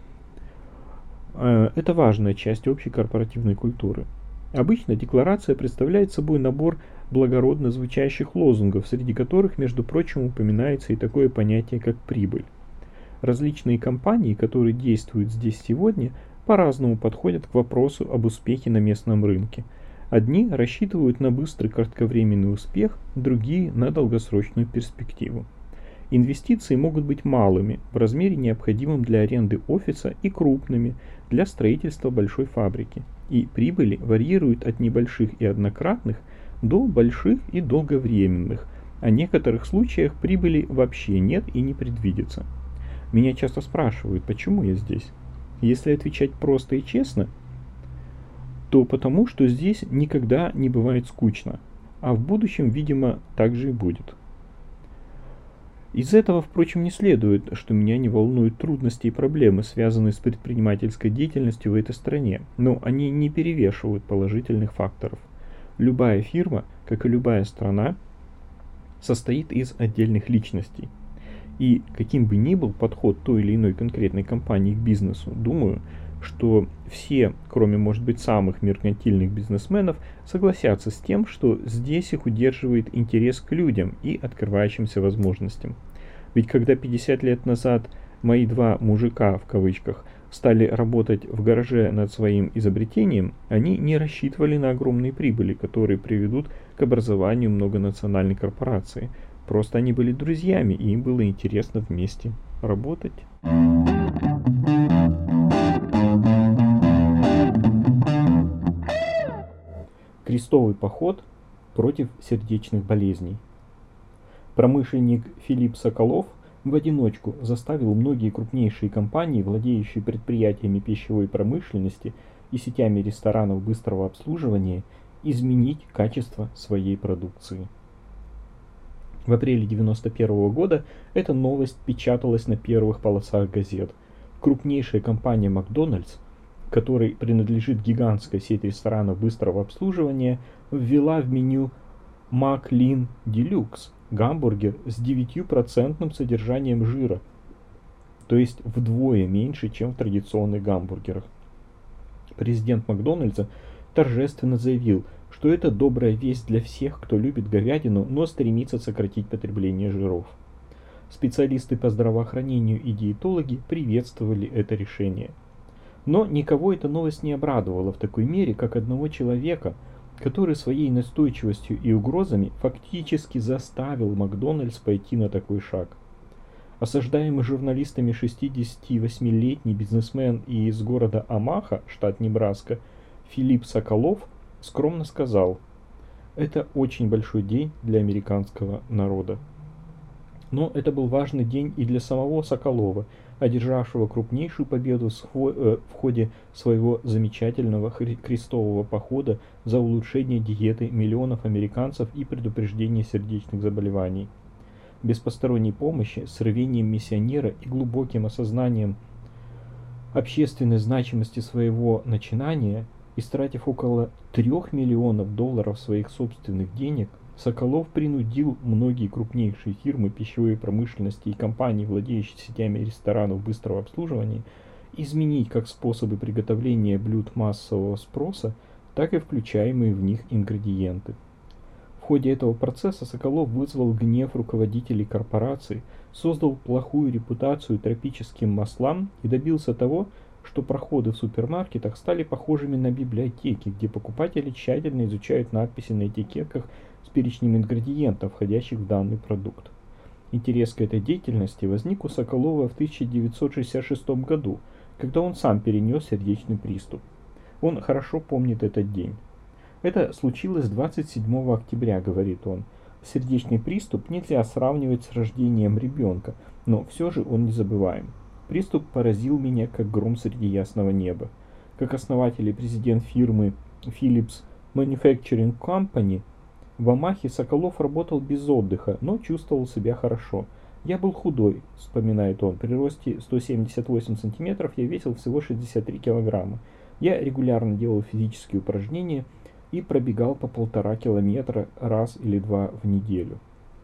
Это важная часть общей корпоративной культуры. Обычно декларация представляет собой набор благородно звучащих лозунгов, среди которых, между прочим, упоминается и такое понятие, как прибыль. Различные компании, которые действуют здесь сегодня, по-разному подходят к вопросу об успехе на местном рынке. Одни рассчитывают на быстрый кратковременный успех, другие – на долгосрочную перспективу. Инвестиции могут быть малыми, в размере необходимом для аренды офиса, и крупными, для строительства большой фабрики. И прибыли варьируют от небольших и однократных до больших и долговременных, а в некоторых случаях прибыли вообще нет и не предвидится. Меня часто спрашивают, почему я здесь. Если отвечать просто и честно, то потому, что здесь никогда не бывает скучно, а в будущем, видимо, так же и будет. Из этого, впрочем, не следует, что меня не волнуют трудности и проблемы, связанные с предпринимательской деятельностью в этой стране, но они не перевешивают положительных факторов. Любая фирма, как и любая страна, состоит из отдельных личностей. И каким бы ни был подход той или иной конкретной компании к бизнесу, думаю, что все, кроме, может быть, самых меркантильных бизнесменов, согласятся с тем, что здесь их удерживает интерес к людям и открывающимся возможностям. Ведь когда пятьдесят лет назад мои два «мужика» в кавычках стали работать в гараже над своим изобретением, они не рассчитывали на огромные прибыли, которые приведут к образованию многонациональной корпорации. Просто они были друзьями, и им было интересно вместе работать. Крестовый поход против сердечных болезней. Промышленник Филипп Соколов в одиночку заставил многие крупнейшие компании, владеющие предприятиями пищевой промышленности и сетями ресторанов быстрого обслуживания, изменить качество своей продукции. В апреле девяносто первого года эта новость печаталась на первых полосах газет. Крупнейшая компания Макдональдс, которой принадлежит гигантская сеть ресторанов быстрого обслуживания, ввела в меню Маклин Делюкс гамбургер с девятью процентным содержанием жира, то есть вдвое меньше, чем в традиционных гамбургерах. Президент Макдональдса торжественно заявил, что это добрая весть для всех, кто любит говядину, но стремится сократить потребление жиров. Специалисты по здравоохранению и диетологи приветствовали это решение. Но никого эта новость не обрадовала в такой мере, как одного человека, который своей настойчивостью и угрозами фактически заставил Макдональдс пойти на такой шаг. Осаждаемый журналистами шестидесятивосьмилетний бизнесмен из города Омаха, штат Небраска, Филипп Соколов скромно сказал: «Это очень большой день для американского народа». Но это был важный день и для самого Соколова, одержавшего крупнейшую победу в ходе своего замечательного крестового похода за улучшение диеты миллионов американцев и предупреждение сердечных заболеваний. Без посторонней помощи, с рвением миссионера и глубоким осознанием общественной значимости своего начинания, истратив около трех миллионов долларов своих собственных денег, Соколов принудил многие крупнейшие фирмы пищевой промышленности и компании, владеющие сетями ресторанов быстрого обслуживания, изменить как способы приготовления блюд массового спроса, так и включаемые в них ингредиенты. В ходе этого процесса Соколов вызвал гнев руководителей корпораций, создал плохую репутацию тропическим маслам и добился того, что проходы в супермаркетах стали похожими на библиотеки, где покупатели тщательно изучают надписи на этикетках с перечнем ингредиентов, входящих в данный продукт. Интерес к этой деятельности возник у Соколова в тысяча девятьсот шестьдесят шестом году, когда он сам перенес сердечный приступ. Он хорошо помнит этот день. «Это случилось двадцать седьмого октября», — говорит он. «Сердечный приступ нельзя сравнивать с рождением ребенка, но все же он незабываем. Приступ поразил меня, как гром среди ясного неба. Как основатель и президент фирмы Philips Manufacturing Company в Омахе Соколов работал без отдыха, но чувствовал себя хорошо. Я был худой», — вспоминает он, — «при росте сто семьдесят восемь сантиметров я весил всего шестьдесят три килограмма. Я регулярно делал физические упражнения и пробегал по полтора километра раз или два в неделю».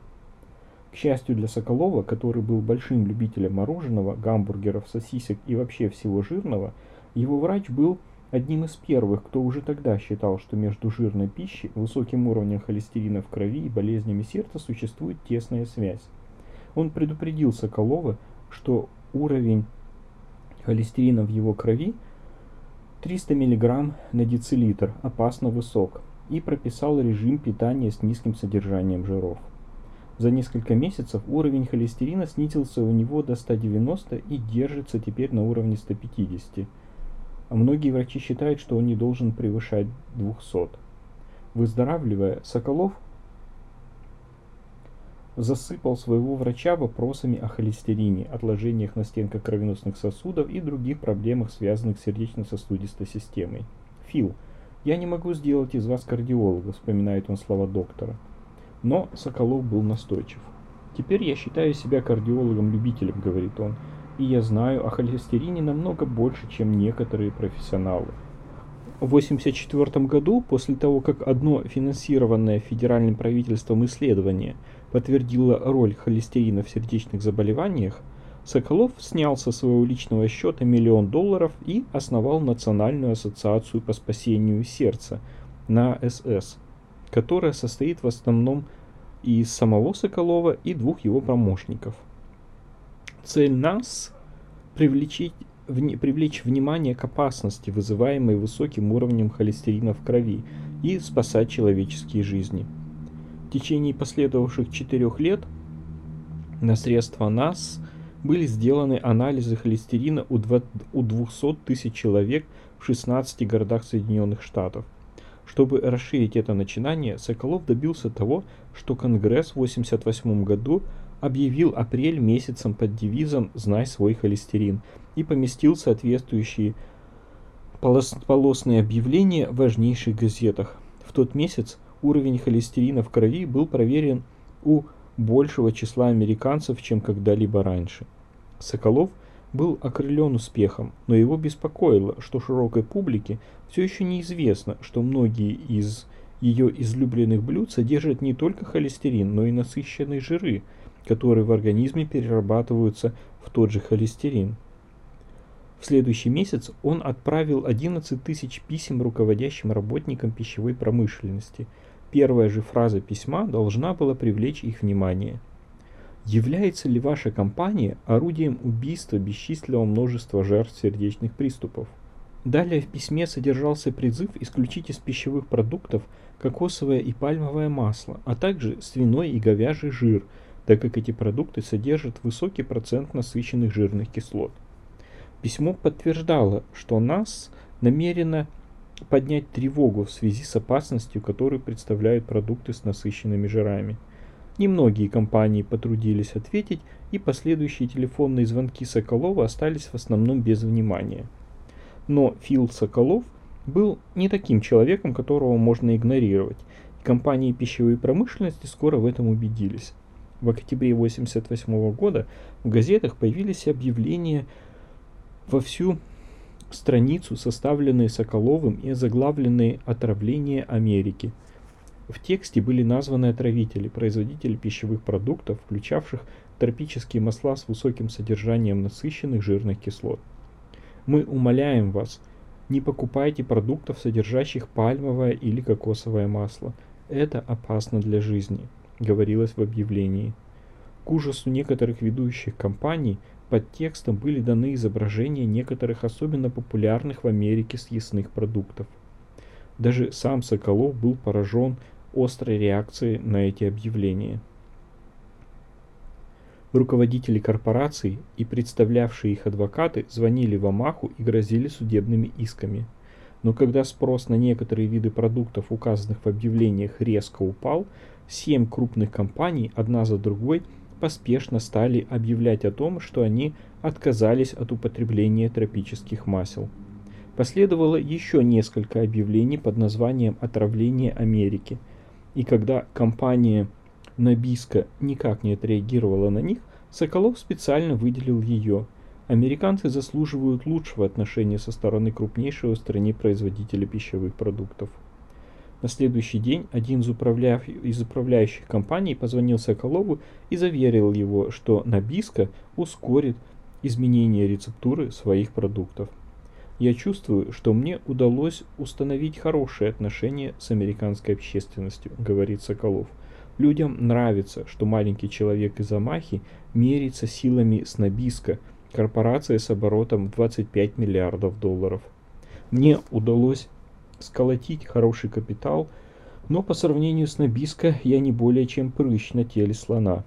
К счастью для Соколова, который был большим любителем мороженого, гамбургеров, сосисек и вообще всего жирного, его врач был одним из первых, кто уже тогда считал, что между жирной пищей, высоким уровнем холестерина в крови и болезнями сердца существует тесная связь. Он предупредил Соколова, что уровень холестерина в его крови триста миллиграмм на децилитр опасно высок, и прописал режим питания с низким содержанием жиров. За несколько месяцев уровень холестерина снизился у него до ста девяноста и держится теперь на уровне ста пятидесяти. А многие врачи считают, что он не должен превышать двухсот. Выздоравливая, Соколов засыпал своего врача вопросами о холестерине, отложениях на стенках кровеносных сосудов и других проблемах, связанных с сердечно-сосудистой системой. «Фил, я не могу сделать из вас кардиолога», — вспоминает он слова доктора. Но Соколов был настойчив. «Теперь я считаю себя кардиологом-любителем», — говорит он, «и я знаю о холестерине намного больше, чем некоторые профессионалы». В восемьдесят четвёртом году, после того, как одно финансированное федеральным правительством исследование подтвердило роль холестерина в сердечных заболеваниях, Соколов снял со своего личного счета миллион долларов и основал Национальную ассоциацию по спасению сердца, эн а эс эс, которая состоит в основном из самого Соколова и двух его помощников. Цель эн а эс – привлечь, вне, привлечь внимание к опасности, вызываемой высоким уровнем холестерина в крови, и спасать человеческие жизни. В течение последовавших четырех лет на средства эн а эс были сделаны анализы холестерина у двухсот тысяч человек в шестнадцати городах Соединенных Штатов. Чтобы расширить это начинание, Соколов добился того, что Конгресс в восемьдесят восьмом году объявил апрель месяцем под девизом «Знай свой холестерин» и поместил соответствующие полос- полосные объявления в важнейших газетах. В тот месяц уровень холестерина в крови был проверен у большего числа американцев, чем когда-либо раньше. Соколов был окрылен успехом, но его беспокоило, что широкой публике все еще неизвестно, что многие из ее излюбленных блюд содержат не только холестерин, но и насыщенные жиры, которые в организме перерабатываются в тот же холестерин. В следующий месяц он отправил одиннадцать тысяч писем руководящим работникам пищевой промышленности. Первая же фраза письма должна была привлечь их внимание. Является ли ваша компания орудием убийства бесчисленного множества жертв сердечных приступов? Далее в письме содержался призыв исключить из пищевых продуктов кокосовое и пальмовое масло, а также свиной и говяжий жир, так как эти продукты содержат высокий процент насыщенных жирных кислот. Письмо подтверждало, что НАС намерено поднять тревогу в связи с опасностью, которую представляют продукты с насыщенными жирами. Немногие компании потрудились ответить, и последующие телефонные звонки Соколова остались в основном без внимания. Но Фил Соколов был не таким человеком, которого можно игнорировать, и компании пищевой промышленности скоро в этом убедились. В октябре тысяча девятьсот восемьдесят восьмого года в газетах появились объявления во всю страницу, составленные Соколовым и озаглавленные «Отравление Америки». В тексте были названы отравители, производители пищевых продуктов, включавших тропические масла с высоким содержанием насыщенных жирных кислот. Мы умоляем вас, не покупайте продуктов, содержащих пальмовое или кокосовое масло. Это опасно для жизни, говорилось в объявлении. К ужасу некоторых ведущих компаний под текстом были даны изображения некоторых особенно популярных в Америке съестных продуктов. Даже сам Соколов был поражен острой реакцией на эти объявления. Руководители корпораций и представлявшие их адвокаты звонили в Омаху и грозили судебными исками. Но когда спрос на некоторые виды продуктов, указанных в объявлениях, резко упал, семь крупных компаний одна за другой поспешно стали объявлять о том, что они отказались от употребления тропических масел. Последовало еще несколько объявлений под названием «Отравление Америки», и когда компания Nabisco никак не отреагировала на них, Соколов специально выделил ее. Американцы заслуживают лучшего отношения со стороны крупнейшего в стране производителя пищевых продуктов. На следующий день один из, управля... из управляющих компаний позвонил Соколову и заверил его, что Nabisco ускорит изменение рецептуры своих продуктов. «Я чувствую, что мне удалось установить хорошие отношения с американской общественностью», — говорит Соколов. «Людям нравится, что маленький человек из Омахи меряется силами с Nabisco, корпорацией с оборотом в двадцать пять миллиардов долларов. Мне удалось сколотить хороший капитал, но по сравнению с Nabisco я не более чем прыщ на теле слона».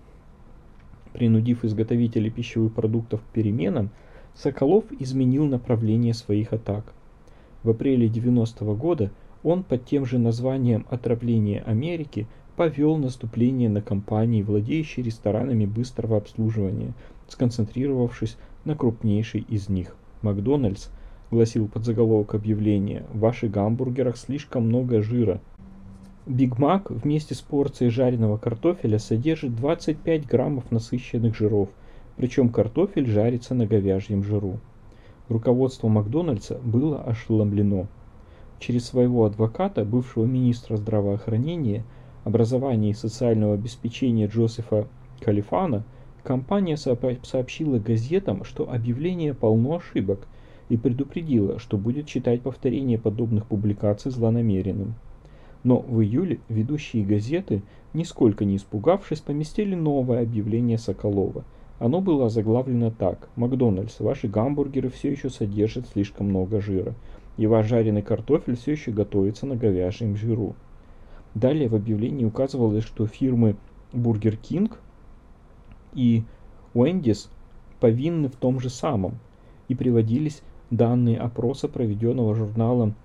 Принудив изготовителей пищевых продуктов к переменам, Соколов изменил направление своих атак. В апреле девяностого года он под тем же названием «Отравление Америки» повел наступление на компании, владеющие ресторанами быстрого обслуживания, сконцентрировавшись на крупнейшей из них. «Макдональдс», гласил подзаголовок объявления, «в ваших гамбургерах слишком много жира». Биг Мак вместе с порцией жареного картофеля содержит двадцать пять граммов насыщенных жиров, причем картофель жарится на говяжьем жиру. Руководство Макдональдса было ошеломлено. Через своего адвоката, бывшего министра здравоохранения, образования и социального обеспечения Джозефа Калифана, компания сообщила газетам, что объявление полно ошибок, и предупредила, что будет считать повторение подобных публикаций злонамеренным. Но в июле ведущие газеты, нисколько не испугавшись, поместили новое объявление Соколова. Оно было озаглавлено так: «Макдональдс, ваши гамбургеры все еще содержат слишком много жира, и ваш жареный картофель все еще готовится на говяжьем жиру». Далее в объявлении указывалось, что фирмы Burger King и Wendy's повинны в том же самом, и приводились данные опроса, проведенного журналом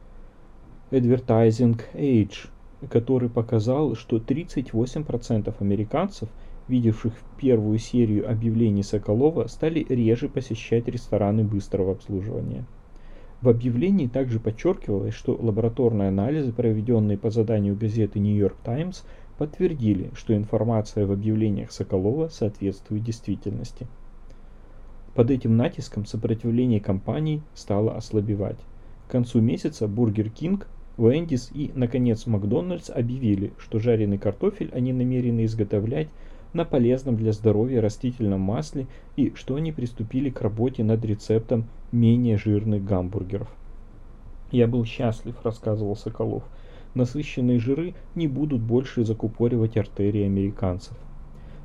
Advertising Age, который показал, что тридцать восемь процентов американцев, видевших первую серию объявлений Соколова, стали реже посещать рестораны быстрого обслуживания. В объявлении также подчеркивалось, что лабораторные анализы, проведенные по заданию газеты New York Times, подтвердили, что информация в объявлениях Соколова соответствует действительности. Под этим натиском сопротивление компаний стало ослабевать. К концу месяца Burger King, Wendy's и, наконец, Макдональдс объявили, что жареный картофель они намерены изготовлять на полезном для здоровья растительном масле и что они приступили к работе над рецептом менее жирных гамбургеров. «Я был счастлив», — рассказывал Соколов. «Насыщенные жиры не будут больше закупоривать артерии американцев».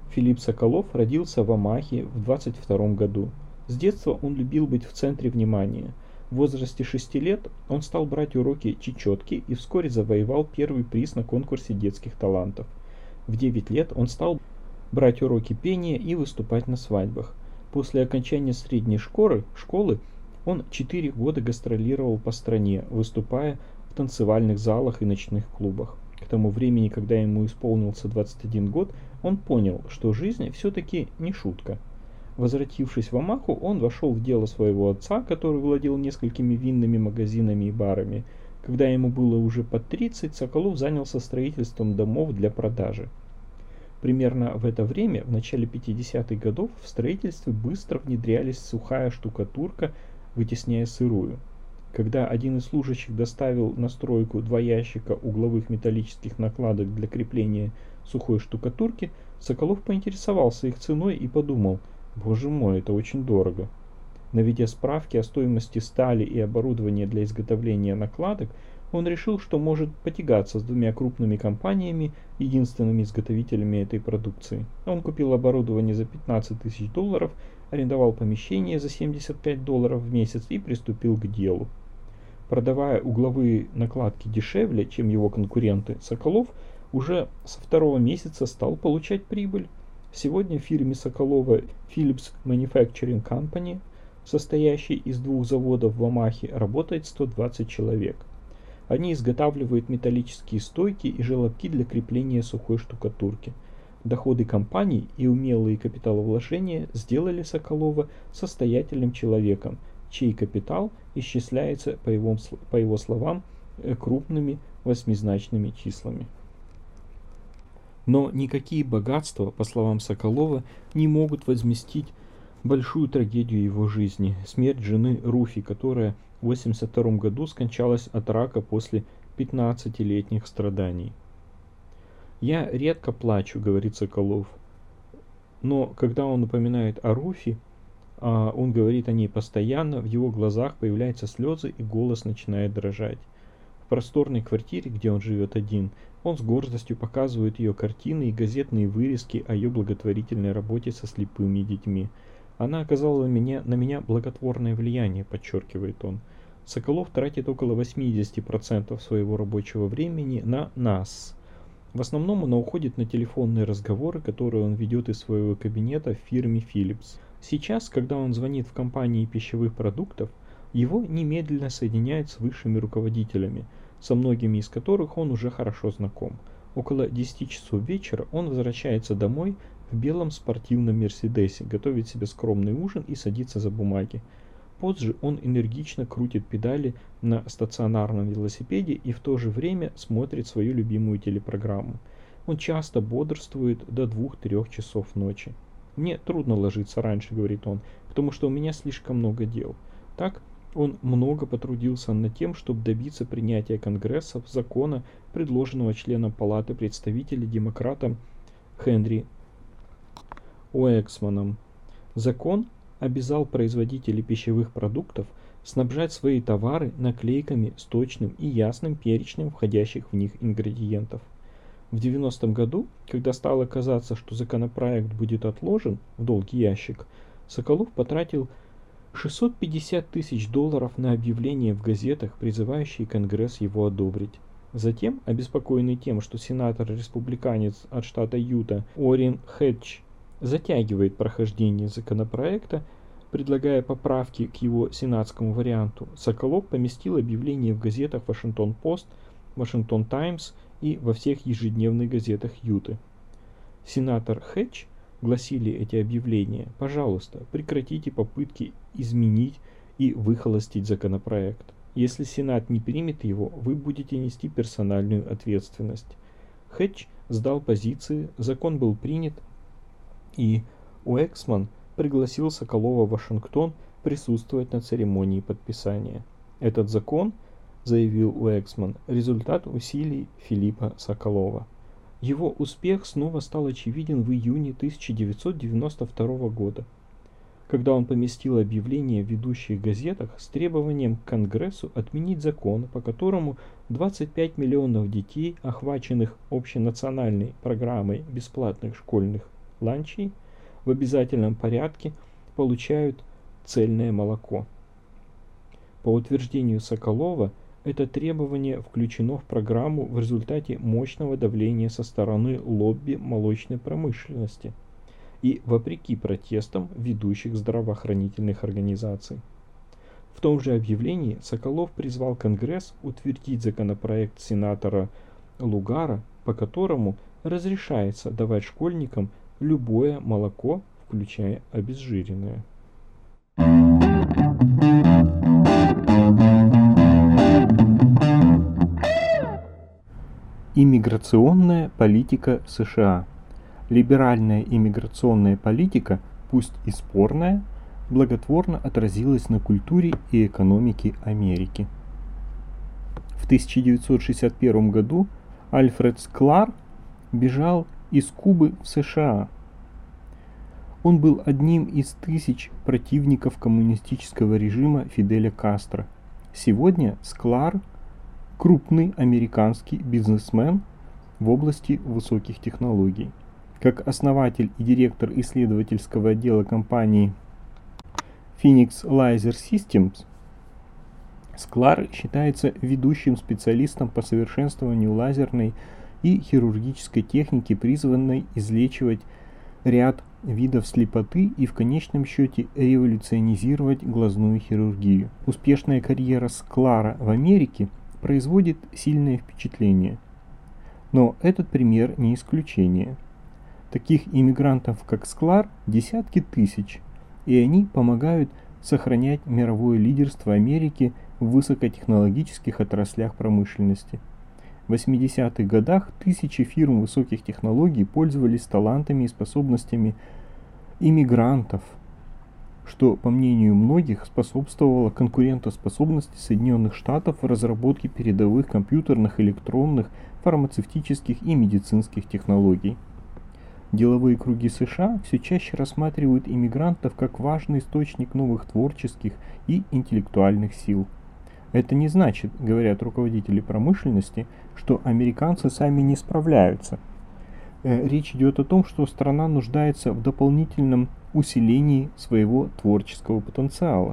Филипп Соколов родился в Омахе в двадцать втором году. С детства он любил быть в центре внимания. В возрасте шести лет он стал брать уроки чечетки и вскоре завоевал первый приз на конкурсе детских талантов. В девять лет он стал брать уроки пения и выступать на свадьбах. После окончания средней школы, школы он четыре года гастролировал по стране, выступая в танцевальных залах и ночных клубах. К тому времени, когда ему исполнился двадцать один год, он понял, что жизнь все-таки не шутка. Возвратившись в Омаху, он вошел в дело своего отца, который владел несколькими винными магазинами и барами. Когда ему было уже под тридцать, Соколов занялся строительством домов для продажи. Примерно в это время, в начале пятидесятых годов, в строительстве быстро внедрялись сухая штукатурка, вытесняя сырую. Когда один из служащих доставил на стройку два ящика угловых металлических накладок для крепления сухой штукатурки, Соколов поинтересовался их ценой и подумал: «Боже мой, это очень дорого». Наведя справки о стоимости стали и оборудования для изготовления накладок, он решил, что может потягаться с двумя крупными компаниями, единственными изготовителями этой продукции. Он купил оборудование за пятнадцать тысяч долларов, арендовал помещение за семьдесят пять долларов в месяц и приступил к делу. Продавая угловые накладки дешевле, чем его конкуренты, Соколов уже со второго месяца стал получать прибыль. Сегодня в фирме Соколова Phillips Manufacturing Company, состоящей из двух заводов в Омахе, работает сто двадцать человек. Они изготавливают металлические стойки и желобки для крепления сухой штукатурки. Доходы компаний и умелые капиталовложения сделали Соколова состоятельным человеком, чей капитал исчисляется, по его, по его словам, крупными восьмизначными числами. Но никакие богатства, по словам Соколова, не могут возместить большую трагедию его жизни – смерть жены Руфи, которая в восемьдесят втором году скончалась от рака после пятнадцатилетних страданий. «Я редко плачу», — говорит Соколов, но когда он упоминает о Руфи, а он говорит о ней постоянно, в его глазах появляются слезы и голос начинает дрожать. В просторной квартире, где он живет один, он с гордостью показывает ее картины и газетные вырезки о ее благотворительной работе со слепыми детьми. «Она оказала на меня, на меня благотворное влияние», — подчеркивает он. Соколов тратит около восемьдесят процентов своего рабочего времени на нас. В основном он уходит на телефонные разговоры, которые он ведет из своего кабинета в фирме Philips. Сейчас, когда он звонит в компании пищевых продуктов, его немедленно соединяют с высшими руководителями, со многими из которых он уже хорошо знаком. Около десяти часов вечера он возвращается домой в белом спортивном Мерседесе, готовит себе скромный ужин и садится за бумаги. Позже он энергично крутит педали на стационарном велосипеде и в то же время смотрит свою любимую телепрограмму. Он часто бодрствует до двух-трех часов ночи. «Мне трудно ложиться раньше», — говорит он, — «потому что у меня слишком много дел». Так он много потрудился над тем, чтобы добиться принятия Конгрессом закона, предложенного членом Палаты представителей демократом Хенри Уэксманом. Закон обязал производителей пищевых продуктов снабжать свои товары наклейками с точным и ясным перечнем входящих в них ингредиентов. В девяностом году, когда стало казаться, что законопроект будет отложен в долгий ящик, Соколов потратил шестьсот пятьдесят тысяч долларов на объявления в газетах, призывающие Конгресс его одобрить. Затем, обеспокоенный тем, что сенатор-республиканец от штата Юта Орин Хедж затягивает прохождение законопроекта, предлагая поправки к его сенатскому варианту, Соколов поместил объявление в газетах Вашингтон-Пост, Вашингтон Таймс и во всех ежедневных газетах Юты. Сенатор Хедж, гласили эти объявления, пожалуйста, прекратите попытки изменить и выхолостить законопроект. Если Сенат не примет его, вы будете нести персональную ответственность. Хедж сдал позиции, закон был принят, и Уэксман пригласил Соколова в Вашингтон присутствовать на церемонии подписания. Этот закон, заявил Уэксман, результат усилий Филиппа Соколова. Его успех снова стал очевиден в июне тысяча девятьсот девяносто второго года, когда он поместил объявление в ведущих газетах с требованием к Конгрессу отменить закон, по которому двадцать пять миллионов детей, охваченных общенациональной программой бесплатных школьных ланчей в обязательном порядке получают цельное молоко. По утверждению Соколова, это требование включено в программу в результате мощного давления со стороны лобби молочной промышленности и вопреки протестам ведущих здравоохранительных организаций. В том же объявлении Соколов призвал Конгресс утвердить законопроект сенатора Лугара, по которому разрешается давать школьникам любое молоко, включая обезжиренное. Иммиграционная политика США. Либеральная иммиграционная политика, пусть и спорная, благотворно отразилась на культуре и экономике Америки. В тысяча девятьсот шестьдесят первом году Альфред Склар бежал из Кубы в США. Он был одним из тысяч противников коммунистического режима Фиделя Кастро. Сегодня Склар – крупный американский бизнесмен в области высоких технологий. Как основатель и директор исследовательского отдела компании Phoenix Laser Systems, Склар считается ведущим специалистом по совершенствованию лазерной и хирургической техники, призванной излечивать ряд видов слепоты и в конечном счете революционизировать глазную хирургию. Успешная карьера Склара в Америке производит сильное впечатление. Но этот пример не исключение. Таких иммигрантов, как Склар, десятки тысяч, и они помогают сохранять мировое лидерство Америки в высокотехнологических отраслях промышленности. В восьмидесятых годах тысячи фирм высоких технологий пользовались талантами и способностями иммигрантов, что, по мнению многих, способствовало конкурентоспособности Соединенных Штатов в разработке передовых компьютерных, электронных, фармацевтических и медицинских технологий. Деловые круги США все чаще рассматривают иммигрантов как важный источник новых творческих и интеллектуальных сил. Это не значит, говорят руководители промышленности, что американцы сами не справляются. Речь идет о том, что страна нуждается в дополнительном усилении своего творческого потенциала.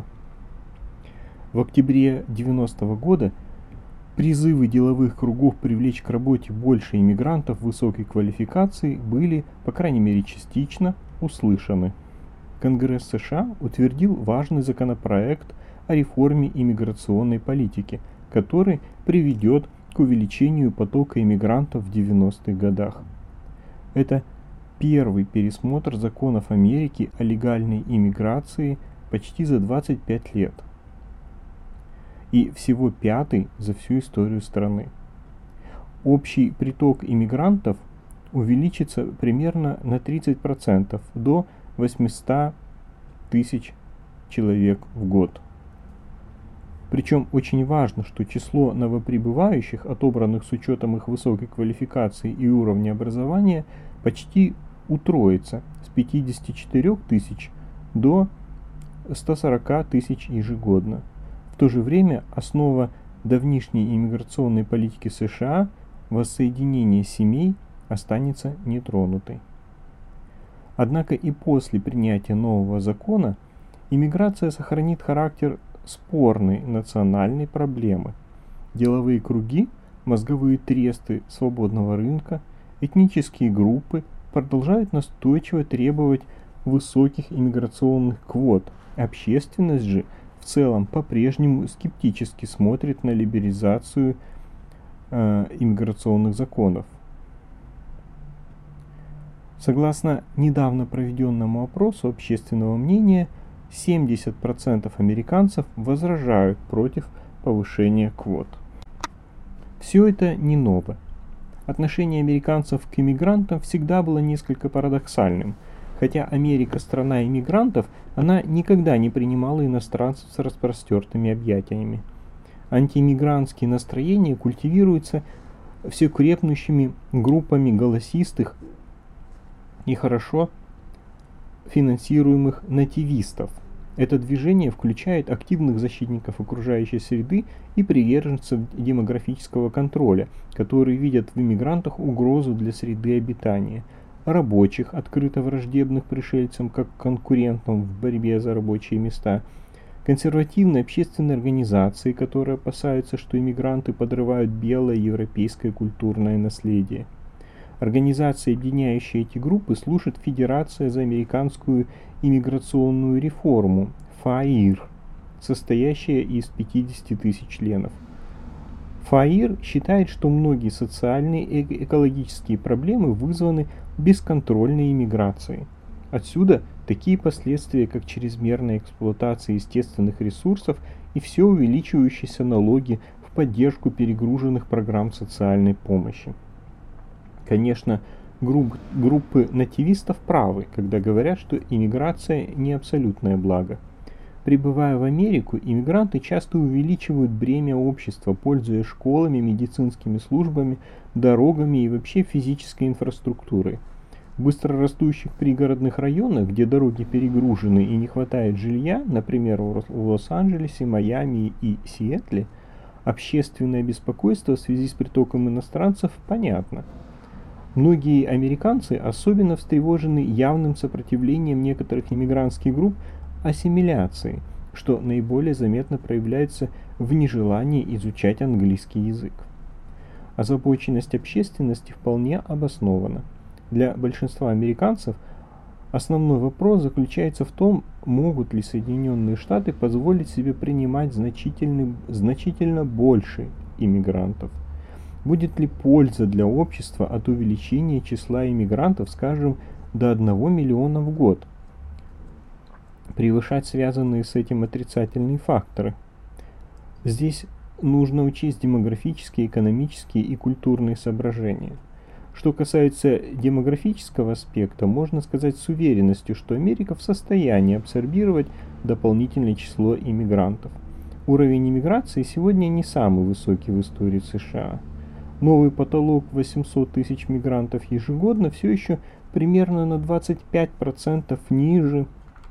В октябре девяностого года призывы деловых кругов привлечь к работе больше иммигрантов высокой квалификации были, по крайней мере частично, услышаны. Конгресс США утвердил важный законопроект о реформе иммиграционной политики, который приведет к увеличению потока иммигрантов в девяностых годах. Это первый пересмотр законов Америки о легальной иммиграции почти за двадцать пять лет. И всего пятый за всю историю страны. Общий приток иммигрантов увеличится примерно на тридцать процентов до восемьсот тысяч человек в год. Причем очень важно, что число новоприбывающих, отобранных с учетом их высокой квалификации и уровня образования, почти утроится с пятидесяти четырёх тысяч до ста сорока тысяч ежегодно. В то же время основа давнишней иммиграционной политики США, воссоединение семей, останется нетронутой. Однако и после принятия нового закона иммиграция сохранит характер спорной национальной проблемы. Деловые круги, мозговые тресты свободного рынка, этнические группы продолжают настойчиво требовать высоких иммиграционных квот. Общественность же в целом по-прежнему скептически смотрит на либерализацию э, иммиграционных законов. Согласно недавно проведенному опросу общественного мнения, семьдесят процентов американцев возражают против повышения квот. Все это не ново. Отношение американцев к иммигрантам всегда было несколько парадоксальным. Хотя Америка страна иммигрантов, она никогда не принимала иностранцев с распростертыми объятиями. Антииммигрантские настроения культивируются все крепнущими группами голосистых и хорошо финансируемых нативистов. Это движение включает активных защитников окружающей среды и приверженцев демографического контроля, которые видят в иммигрантах угрозу для среды обитания. рабочих, открыто враждебных пришельцам как конкурентам в борьбе за рабочие места, консервативные общественные организации, которые опасаются, что иммигранты подрывают белое европейское культурное наследие. Организация, объединяющая эти группы, служит Федерация за американскую иммиграционную реформу, ФАИР, состоящая из пятидесяти тысяч членов. ФАИР считает, что многие социальные и экологические проблемы вызваны бесконтрольной иммиграцией. Отсюда такие последствия, как чрезмерная эксплуатация естественных ресурсов и все увеличивающиеся налоги в поддержку перегруженных программ социальной помощи. Конечно, групп, группы нативистов правы, когда говорят, что иммиграция не абсолютное благо. Прибывая в Америку, иммигранты часто увеличивают бремя общества, пользуясь школами, медицинскими службами, дорогами и вообще физической инфраструктурой. В быстрорастущих пригородных районах, где дороги перегружены и не хватает жилья, например, в Лос-Анджелесе, Майами и Сиэтле, общественное беспокойство в связи с притоком иностранцев понятно. Многие американцы особенно встревожены явным сопротивлением некоторых иммигрантских групп ассимиляции, что наиболее заметно проявляется в нежелании изучать английский язык. Озабоченность общественности вполне обоснована. Для большинства американцев основной вопрос заключается в том, могут ли Соединенные Штаты позволить себе принимать значительно больше иммигрантов. Будет ли польза для общества от увеличения числа иммигрантов, скажем, до одного миллиона в год? Превышать связанные с этим отрицательные факторы. Здесь нужно учесть демографические, экономические и культурные соображения. Что касается демографического аспекта, можно сказать с уверенностью, что Америка в состоянии абсорбировать дополнительное число иммигрантов. Уровень иммиграции сегодня не самый высокий в истории США. Новый потолок восемьсот тысяч мигрантов ежегодно все еще примерно на двадцать пять процентов ниже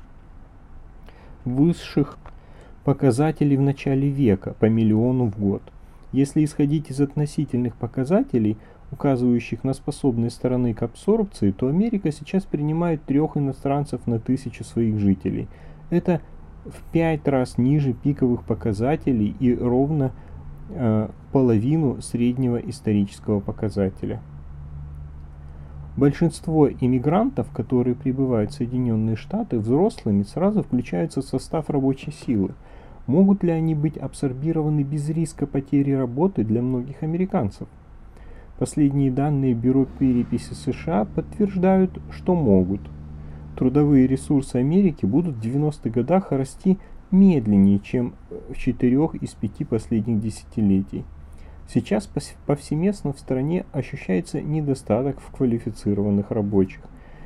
высших показателей в начале века по миллиону в год. Если исходить из относительных показателей, указывающих на способность страны к абсорбции, то Америка сейчас принимает трех иностранцев на тысячу своих жителей. Это в пять раз ниже пиковых показателей и ровно э, половину среднего исторического показателя. Большинство иммигрантов, которые прибывают в Соединенные Штаты, взрослыми сразу включаются в состав рабочей силы. Могут ли они быть абсорбированы без риска потери работы для многих американцев? Последние данные Бюро переписи США подтверждают, что могут. Трудовые ресурсы Америки будут в девяностых годах расти медленнее, чем в четырех из пяти последних десятилетий. Сейчас повсеместно в стране ощущается недостаток в квалифицированных рабочих.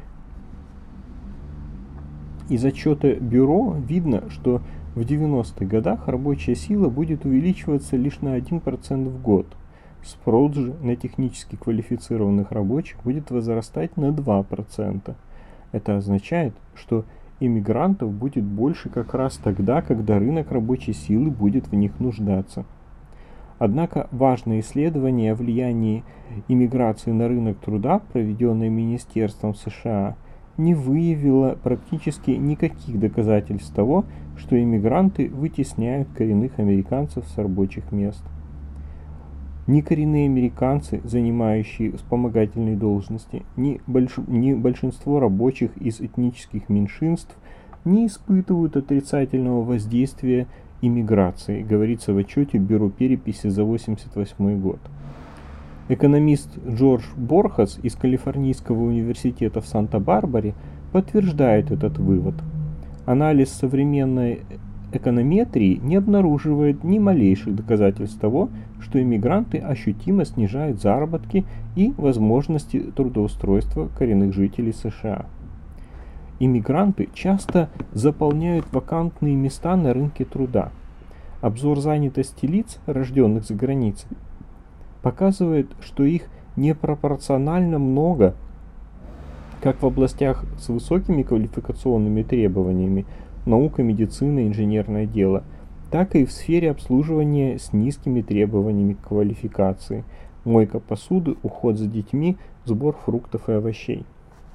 Из отчета Бюро видно, что в девяностых годах рабочая сила будет увеличиваться лишь на один процент в год. Спрос же на технически квалифицированных рабочих будет возрастать на два процента. Это означает, что иммигрантов будет больше как раз тогда, когда рынок рабочей силы будет в них нуждаться. Однако важное исследование о влиянии иммиграции на рынок труда, проведенное Министерством США, не выявило практически никаких доказательств того, что иммигранты вытесняют коренных американцев с рабочих мест. Ни коренные американцы, занимающие вспомогательные должности, ни, больш... ни большинство рабочих из этнических меньшинств не испытывают отрицательного воздействия иммиграции, говорится в отчете Бюро переписи за восемьдесят восьмой год. Экономист Джордж Борхас из Калифорнийского университета в Санта-Барбаре подтверждает этот вывод. Анализ современной эконометрии не обнаруживает ни малейших доказательств того, что иммигранты ощутимо снижают заработки и возможности трудоустройства коренных жителей США. Иммигранты часто заполняют вакантные места на рынке труда. Обзор занятости лиц, рожденных за границей, показывает, что их непропорционально много как в областях с высокими квалификационными требованиями, наука, медицина, инженерное дело, так и в сфере обслуживания с низкими требованиями к квалификации, мойка посуды, уход за детьми, сбор фруктов и овощей.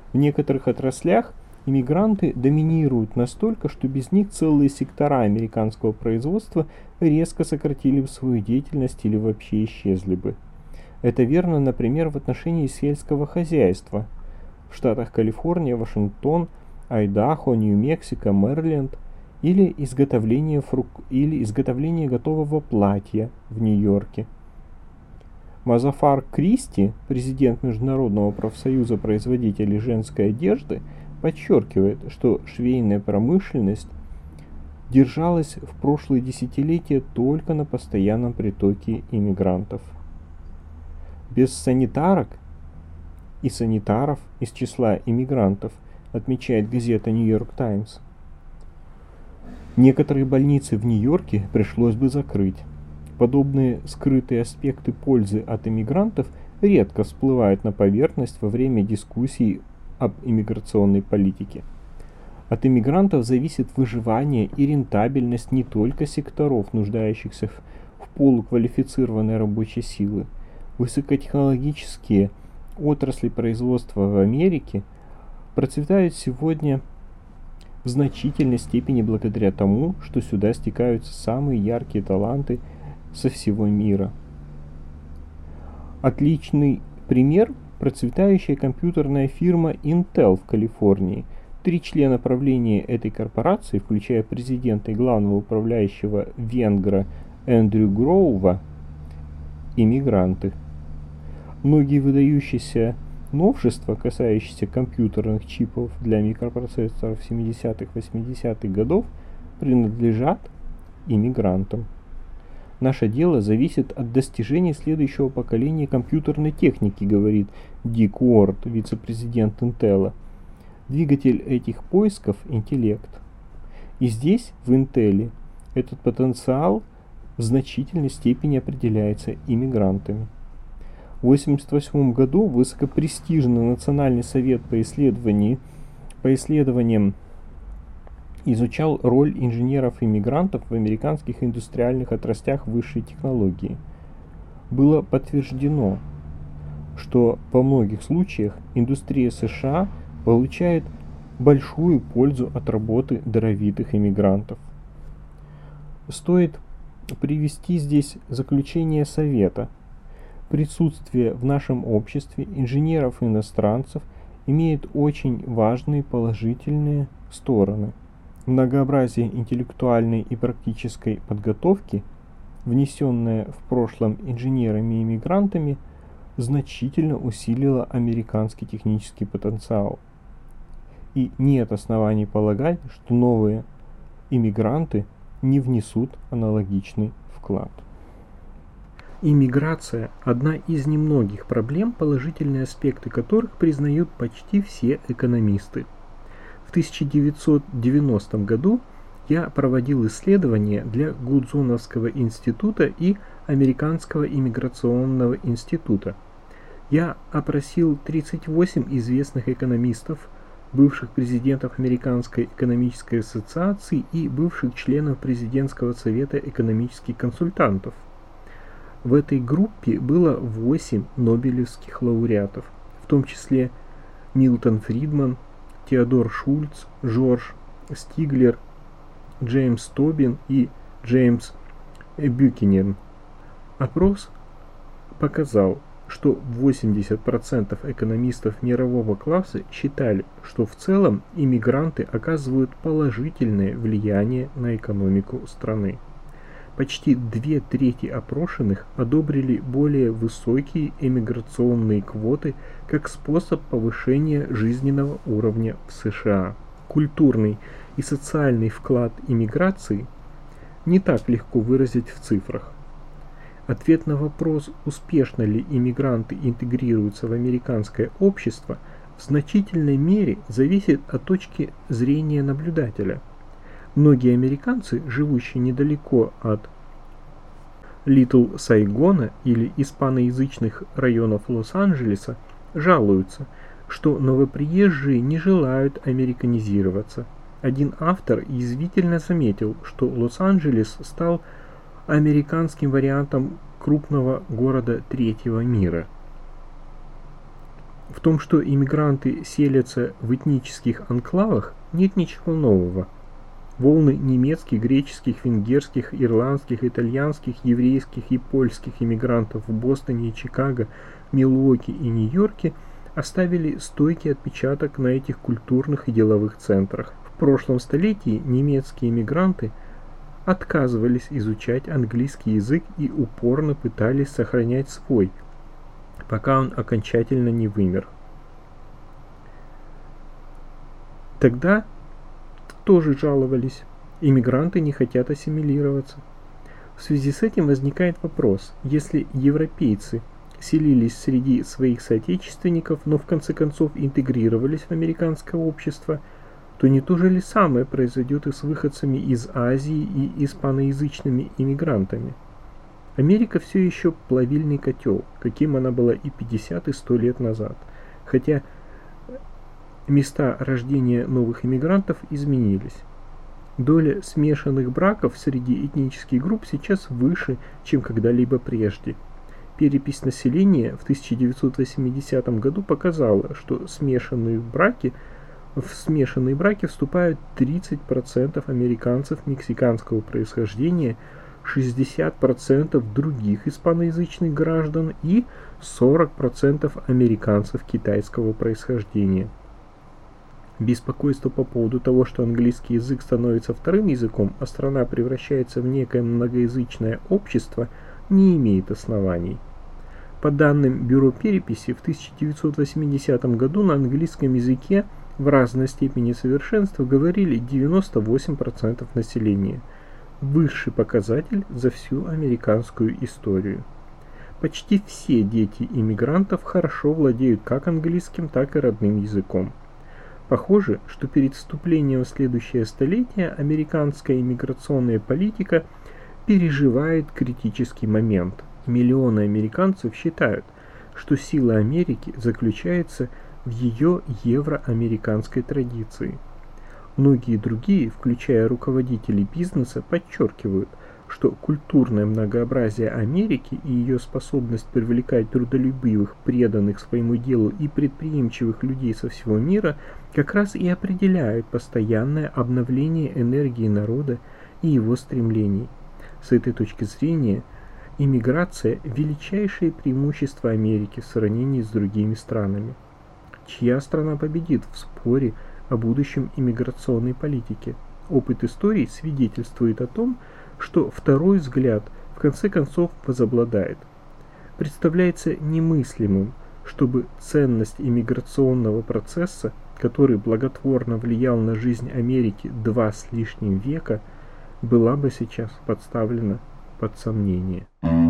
В некоторых отраслях иммигранты доминируют настолько, что без них целые сектора американского производства резко сократили бы свою деятельность или вообще исчезли бы. Это верно, например, в отношении сельского хозяйства. В штатах Калифорния, Вашингтон, Айдахо, Нью-Мексико, Мэриленд или изготовление, фрук... или изготовление готового платья в Нью-Йорке. Мазафар Кристи, президент Международного профсоюза производителей женской одежды, подчеркивает, что швейная промышленность держалась в прошлые десятилетия только на постоянном притоке иммигрантов. Без санитарок и санитаров из числа иммигрантов, отмечает газета «Нью-Йорк Таймс», некоторые больницы в Нью-Йорке пришлось бы закрыть. Подобные скрытые аспекты пользы от иммигрантов редко всплывают на поверхность во время дискуссий об иммиграционной политике. От иммигрантов зависит выживание и рентабельность не только секторов, нуждающихся в, в полуквалифицированной рабочей силы. Высокотехнологические отрасли производства в Америке процветают сегодня в значительной степени благодаря тому, что сюда стекаются самые яркие таланты со всего мира. Отличный пример – процветающая компьютерная фирма Intel в Калифорнии. Три члена правления этой корпорации, включая президента и главного управляющего венгра Эндрю Гроува, иммигранты. Многие выдающиеся новшества, касающиеся компьютерных чипов для микропроцессоров семидесятых-восьмидесятых годов, принадлежат иммигрантам. Наше дело зависит от достижений следующего поколения компьютерной техники, говорит Дик Уорд, вице-президент Intel. Двигатель этих поисков – интеллект. И здесь, в Intel, этот потенциал в значительной степени определяется иммигрантами. В тысяча девятьсот восемьдесят восьмом году высокопрестижный Национальный совет по, по исследованиям изучал роль инженеров-иммигрантов в американских индустриальных отраслях высшей технологии. Было подтверждено, что во многих случаях индустрия США получает большую пользу от работы даровитых иммигрантов. Стоит привести здесь заключение совета. Присутствие в нашем обществе инженеров-иностранцев имеет очень важные положительные стороны. Многообразие интеллектуальной и практической подготовки, внесенное в прошлом инженерами-иммигрантами, значительно усилило американский технический потенциал. И нет оснований полагать, что новые иммигранты не внесут аналогичный вклад. Иммиграция – одна из немногих проблем, положительные аспекты которых признают почти все экономисты. В тысяча девятьсот девяностом году я проводил исследования для Гудзоновского института и Американского иммиграционного института. Я опросил тридцать восемь известных экономистов, бывших президентов Американской экономической ассоциации и бывших членов президентского совета экономических консультантов. В этой группе было восемь нобелевских лауреатов, в том числе Милтон Фридман, Теодор Шульц, Жорж Стиглер, Джеймс Тобин и Джеймс Бюкенен. Опрос показал, что восемьдесят процентов экономистов мирового класса считали, что в целом иммигранты оказывают положительное влияние на экономику страны. Почти две трети опрошенных одобрили более высокие эмиграционные квоты как способ повышения жизненного уровня в США. Культурный и социальный вклад иммиграции не так легко выразить в цифрах. Ответ на вопрос, успешно ли иммигранты интегрируются в американское общество, в значительной мере зависит от точки зрения наблюдателя. Многие американцы, живущие недалеко от Литл Сайгона или испаноязычных районов Лос-Анджелеса, жалуются, что новоприезжие не желают американизироваться. Один автор язвительно заметил, что Лос-Анджелес стал американским вариантом крупного города третьего мира. В том, что иммигранты селятся в этнических анклавах, нет ничего нового. Волны немецких, греческих, венгерских, ирландских, итальянских, еврейских и польских иммигрантов в Бостоне и Чикаго, Милуоки и Нью-Йорке оставили стойкий отпечаток на этих культурных и деловых центрах. В прошлом столетии немецкие иммигранты отказывались изучать английский язык и упорно пытались сохранять свой, пока он окончательно не вымер. Тогда тоже жаловались, иммигранты не хотят ассимилироваться. В связи с этим возникает вопрос, если европейцы селились среди своих соотечественников, но в конце концов интегрировались в американское общество, то не то же ли самое произойдет и с выходцами из Азии и испаноязычными иммигрантами? Америка все еще плавильный котел, каким она была и пятьдесят, и сто лет назад, хотя места рождения новых иммигрантов изменились. Доля смешанных браков среди этнических групп сейчас выше, чем когда-либо прежде. Перепись населения в тысяча девятьсот восьмидесятом году показала, что смешанные браки, в смешанные браки вступают тридцать процентов американцев мексиканского происхождения, шестьдесят процентов других испаноязычных граждан и сорок процентов американцев китайского происхождения. Беспокойство по поводу того, что английский язык становится вторым языком, а страна превращается в некое многоязычное общество, не имеет оснований. По данным Бюро переписи, в тысяча девятьсот восьмидесятом году на английском языке в разной степени совершенства говорили девяносто восемь процентов населения. Высший показатель за всю американскую историю. Почти все дети иммигрантов хорошо владеют как английским, так и родным языком. Похоже, что перед вступлением в следующее столетие американская иммиграционная политика переживает критический момент. Миллионы американцев считают, что сила Америки заключается в ее евроамериканской традиции. Многие другие, включая руководителей бизнеса, подчеркивают, что культурное многообразие Америки и ее способность привлекать трудолюбивых, преданных своему делу и предприимчивых людей со всего мира как раз и определяют постоянное обновление энергии народа и его стремлений. С этой точки зрения, иммиграция – величайшее преимущество Америки в сравнении с другими странами. Чья страна победит в споре о будущем иммиграционной политики? Опыт истории свидетельствует о том, что второй взгляд в конце концов возобладает. Представляется немыслимым, чтобы ценность иммиграционного процесса, который благотворно влиял на жизнь Америки два с лишним века, была бы сейчас подставлена под сомнение.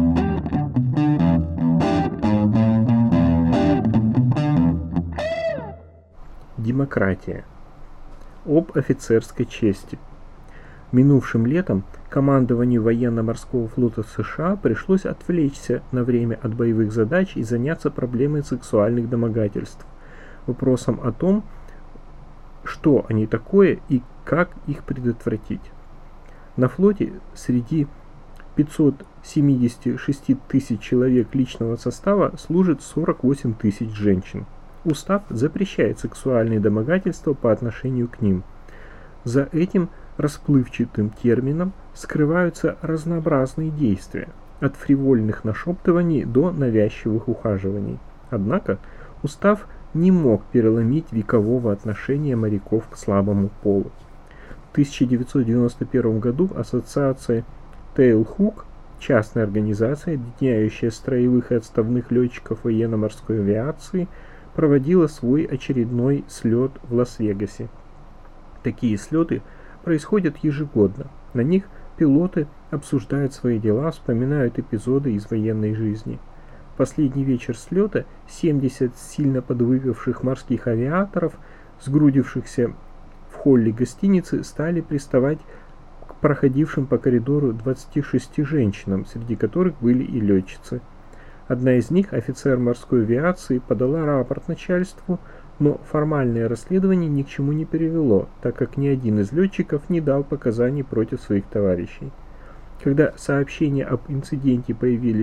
Демократия. Об офицерской чести. Минувшим летом командованию военно-морского флота США пришлось отвлечься на время от боевых задач и заняться проблемой сексуальных домогательств, вопросом о том, что они такое и как их предотвратить. На флоте среди пятисот семидесяти шести тысяч человек личного состава служит сорок восемь тысяч женщин. Устав запрещает сексуальные домогательства по отношению к ним. За этим расплывчатым термином скрываются разнообразные действия, от фривольных нашептываний до навязчивых ухаживаний. Однако устав не мог переломить векового отношения моряков к слабому полу. В тысяча девятьсот девяносто первом году ассоциация Тейлхук, частная организация, объединяющая строевых и отставных летчиков военно-морской авиации, проводила свой очередной слет в Лас-Вегасе. Такие слеты происходят ежегодно. На них пилоты обсуждают свои дела, вспоминают эпизоды из военной жизни. В последний вечер слета семьдесят сильно подвыпивших морских авиаторов, сгрудившихся в холле гостиницы, стали приставать к проходившим по коридору двадцати шести женщинам, среди которых были и летчицы. Одна из них, офицер морской авиации, подала рапорт начальству, но формальное расследование ни к чему не привело, так как ни один из летчиков не дал показаний против своих товарищей. Когда сообщения об инциденте появились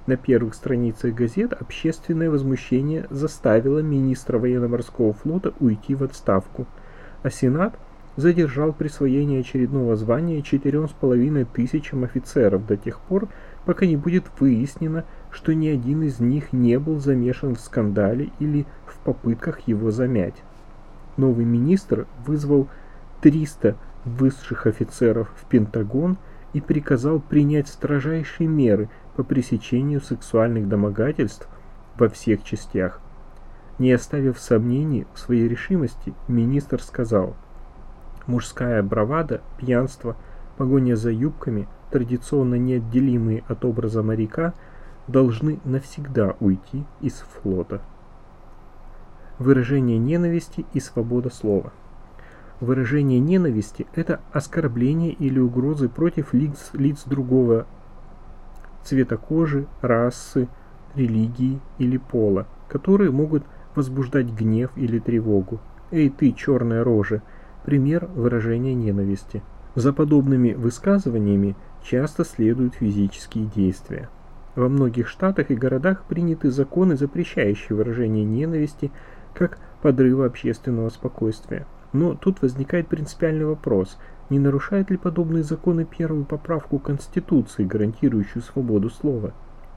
На первых страницах газет общественное возмущение заставило министра военно-морского флота уйти в отставку, а Сенат задержал присвоение очередного звания четырем с половиной тысячам офицеров до тех пор, пока не будет выяснено, что ни один из них не был замешан в скандале или в попытках его замять. Новый министр вызвал триста высших офицеров в Пентагон и приказал принять строжайшие меры по пресечению сексуальных домогательств во всех частях. Не оставив сомнений в своей решимости, министр сказал: «Мужская бравада, пьянство, погоня за юбками, традиционно неотделимые от образа моряка, должны навсегда уйти из флота». Выражение ненависти и свобода слова. Выражение ненависти – это оскорбление или угрозы против лиц, лиц другого цвета кожи, расы, религии или пола, которые могут возбуждать гнев или тревогу. «Эй ты, черная рожа!» – пример выражения ненависти. За подобными высказываниями часто следуют физические действия. Во многих штатах и городах приняты законы, запрещающие выражение ненависти как подрыва общественного спокойствия. Но тут возникает принципиальный вопрос: не нарушают ли подобные законы первую поправку Конституции, гарантирующую свободу слова?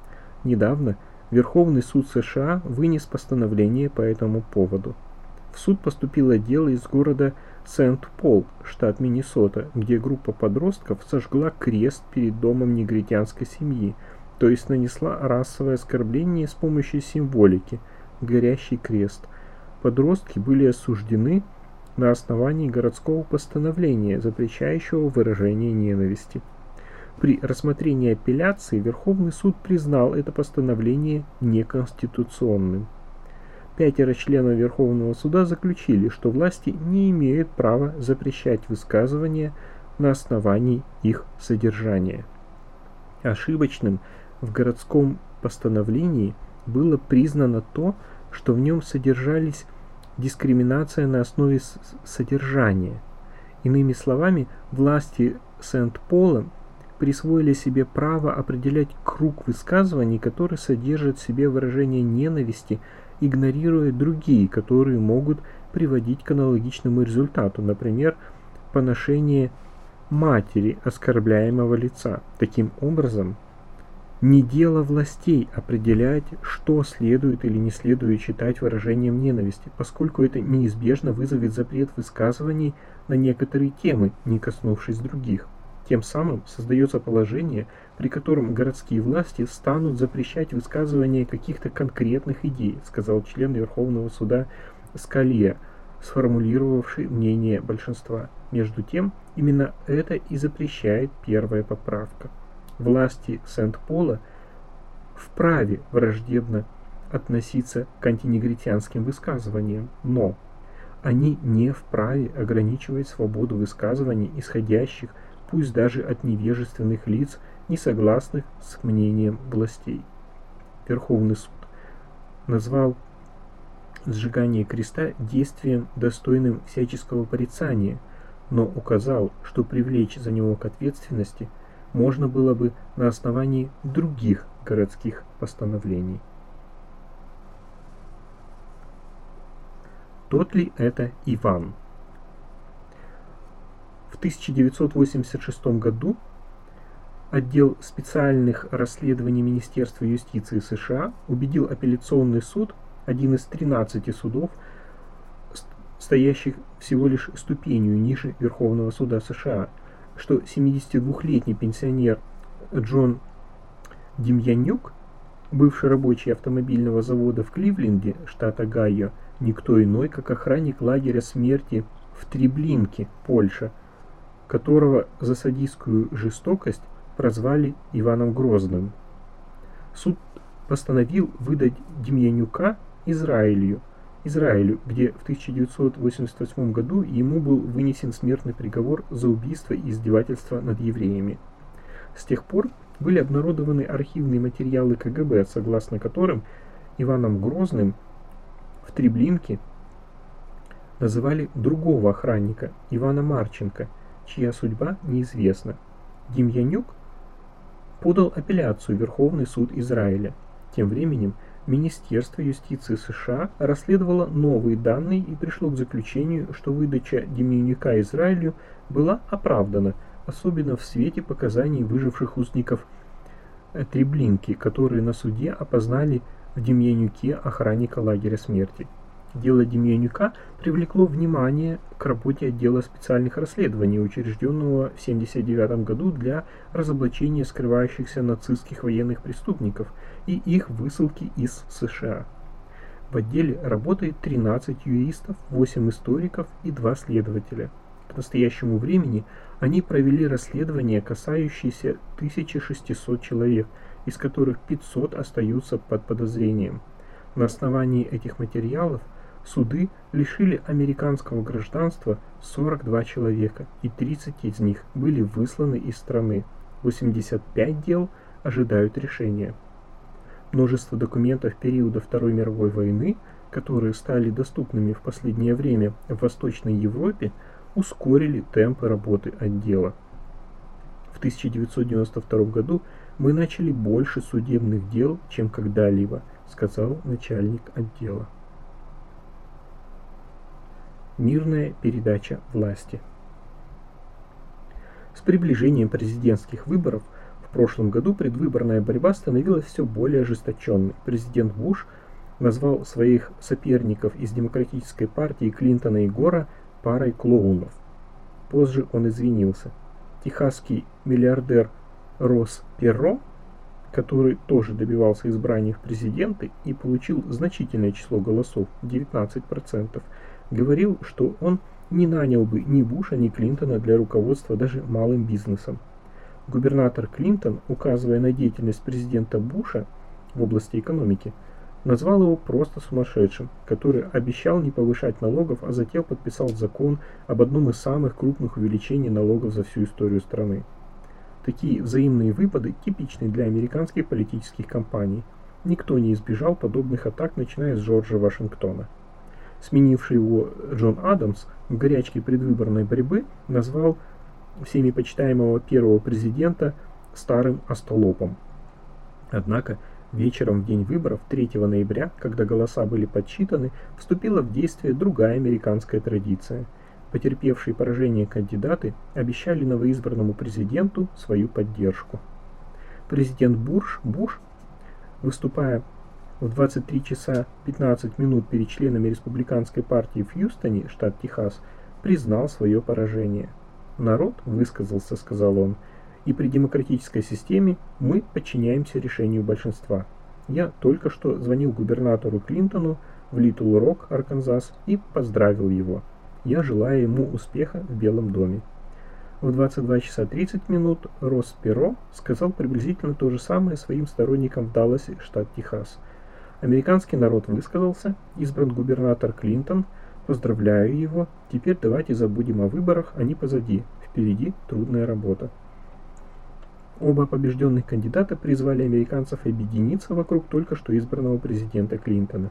Недавно Верховный суд США вынес постановление по этому поводу. В суд поступило дело из города Сент-Пол, штат Миннесота, где группа подростков сожгла крест перед домом негритянской семьи, то есть нанесла расовое оскорбление с помощью символики – горящий крест. Подростки были осуждены на основании городского постановления, запрещающего выражение ненависти. При рассмотрении апелляции Верховный суд признал это постановление неконституционным. Пятеро членов Верховного суда заключили, что власти не имеют права запрещать высказывания на основании их содержания. Ошибочным в городском постановлении было признано то, что в нем содержались дискриминация на основе содержания. Иными словами, власти Сент-Пола присвоили себе право определять круг высказываний, которые содержат в себе выражение ненависти, игнорируя другие, которые могут приводить к аналогичному результату, например, поношение матери оскорбляемого лица. Таким образом, не дело властей определять, что следует или не следует считать выражением ненависти, поскольку это неизбежно вызовет запрет высказываний на некоторые темы, не коснувшись других. Тем самым создается положение, при котором городские власти станут запрещать высказывание каких-то конкретных идей, сказал член Верховного суда Скалия, сформулировавший мнение большинства. Между тем, именно это и запрещает первая поправка. Власти Сент-Пола вправе враждебно относиться к антинегритянским высказываниям, но они не вправе ограничивать свободу высказываний, исходящих пусть даже от невежественных лиц, не согласных с мнением властей. Верховный суд назвал сжигание креста действием, достойным всяческого порицания, но указал, что привлечь за него к ответственности можно было бы на основании других городских постановлений. Тот ли это Иван? В тысяча девятьсот восемьдесят шестом году отдел специальных расследований Министерства юстиции США убедил апелляционный суд, один из тринадцати судов, стоящих всего лишь ступенью ниже Верховного суда США, что семидесятидвухлетний пенсионер Джон Демьянюк, бывший рабочий автомобильного завода в Кливленде, штат Огайо, никто иной, как охранник лагеря смерти в Треблинке, Польша, которого за садистскую жестокость прозвали Иваном Грозным. Суд постановил выдать Демьянюка Израилю, Израилю, где в тысяча девятьсот восемьдесят восьмом году ему был вынесен смертный приговор за убийство и издевательство над евреями. С тех пор были обнародованы архивные материалы ка гэ бэ, согласно которым Иваном Грозным в Треблинке называли другого охранника, Ивана Марченко, чья судьба неизвестна. Демьянюк подал апелляцию в Верховный суд Израиля. Тем временем Министерство юстиции США расследовало новые данные и пришло к заключению, что выдача Демьянюка Израилю была оправдана, особенно в свете показаний выживших узников Треблинки, которые на суде опознали в Демьянюке охранника лагеря смерти. Дело Демьянюка привлекло внимание к работе отдела специальных расследований, учрежденного в тысяча девятьсот семьдесят девятом году для разоблачения скрывающихся нацистских военных преступников и их высылки из США. В отделе работает тринадцать юристов, восемь историков и два следователя. К настоящему времени они провели расследование, касающееся тысячи шестисот человек, из которых пятьсот остаются под подозрением. На основании этих материалов суды лишили американского гражданства сорок два человека, и тридцать из них были высланы из страны. восемьдесят пять дел ожидают решения. Множество документов периода Второй мировой войны, которые стали доступными в последнее время в Восточной Европе, ускорили темпы работы отдела. В тысяча девятьсот девяносто втором году мы начали больше судебных дел, чем когда-либо, сказал начальник отдела. Мирная передача власти. С приближением президентских выборов в прошлом году предвыборная борьба становилась все более ожесточенной. Президент Буш назвал своих соперников из Демократической партии Клинтона и Гора парой клоунов. Позже он извинился. Техасский миллиардер Росс Перро, который тоже добивался избрания в президенты и получил значительное число голосов, девятнадцать процентов, говорил, что он не нанял бы ни Буша, ни Клинтона для руководства даже малым бизнесом. Губернатор Клинтон, указывая на деятельность президента Буша в области экономики, назвал его просто сумасшедшим, который обещал не повышать налогов, а затем подписал закон об одном из самых крупных увеличений налогов за всю историю страны. Такие взаимные выпады типичны для американских политических кампаний. Никто не избежал подобных атак, начиная с Джорджа Вашингтона. Сменивший его Джон Адамс в горячке предвыборной борьбы назвал всеми почитаемого первого президента старым остолопом. Однако вечером в день выборов третьего ноября, когда голоса были подсчитаны, вступила в действие другая американская традиция. Потерпевшие поражение кандидаты обещали новоизбранному президенту свою поддержку. Президент Буш, Буш выступая в двадцать три часа пятнадцать минут перед членами республиканской партии в Хьюстоне, штат Техас, признал свое поражение. «Народ высказался», — сказал он, — «и при демократической системе мы подчиняемся решению большинства. Я только что звонил губернатору Клинтону в Литл Рок, Арканзас, и поздравил его. Я желаю ему успеха в Белом доме». В двадцать два часа тридцать минут Росс Перро сказал приблизительно то же самое своим сторонникам в Далласе, штат Техас. Американский народ высказался, избран губернатор Клинтон, поздравляю его, теперь давайте забудем о выборах, они позади, впереди трудная работа. Оба побежденных кандидата призвали американцев объединиться вокруг только что избранного президента Клинтона.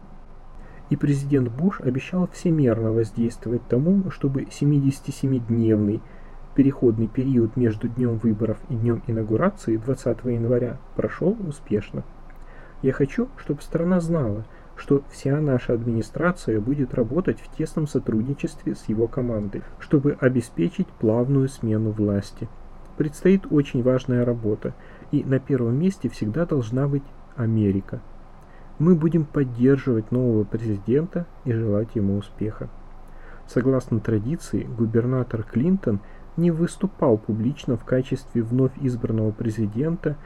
И президент Буш обещал всемерно воздействовать тому, чтобы семидесятисемидневный переходный период между днем выборов и днем инаугурации двадцатого января прошел успешно. Я хочу, чтобы страна знала, что вся наша администрация будет работать в тесном сотрудничестве с его командой, чтобы обеспечить плавную смену власти. Предстоит очень важная работа, и на первом месте всегда должна быть Америка. Мы будем поддерживать нового президента и желать ему успеха. Согласно традиции, губернатор Клинтон не выступал публично в качестве вновь избранного президента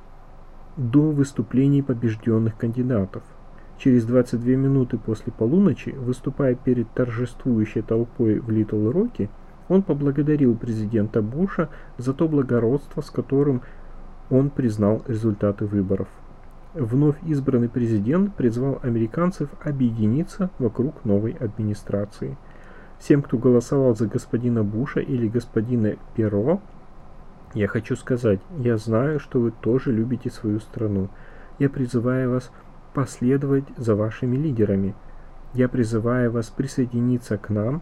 до выступлений побежденных кандидатов. Через двадцать две минуты после полуночи, выступая перед торжествующей толпой в Литл Роке, он поблагодарил президента Буша за то благородство, с которым он признал результаты выборов. Вновь избранный президент призвал американцев объединиться вокруг новой администрации. Всем, кто голосовал за господина Буша или господина Перро, я хочу сказать, я знаю, что вы тоже любите свою страну. Я призываю вас последовать за вашими лидерами. Я призываю вас присоединиться к нам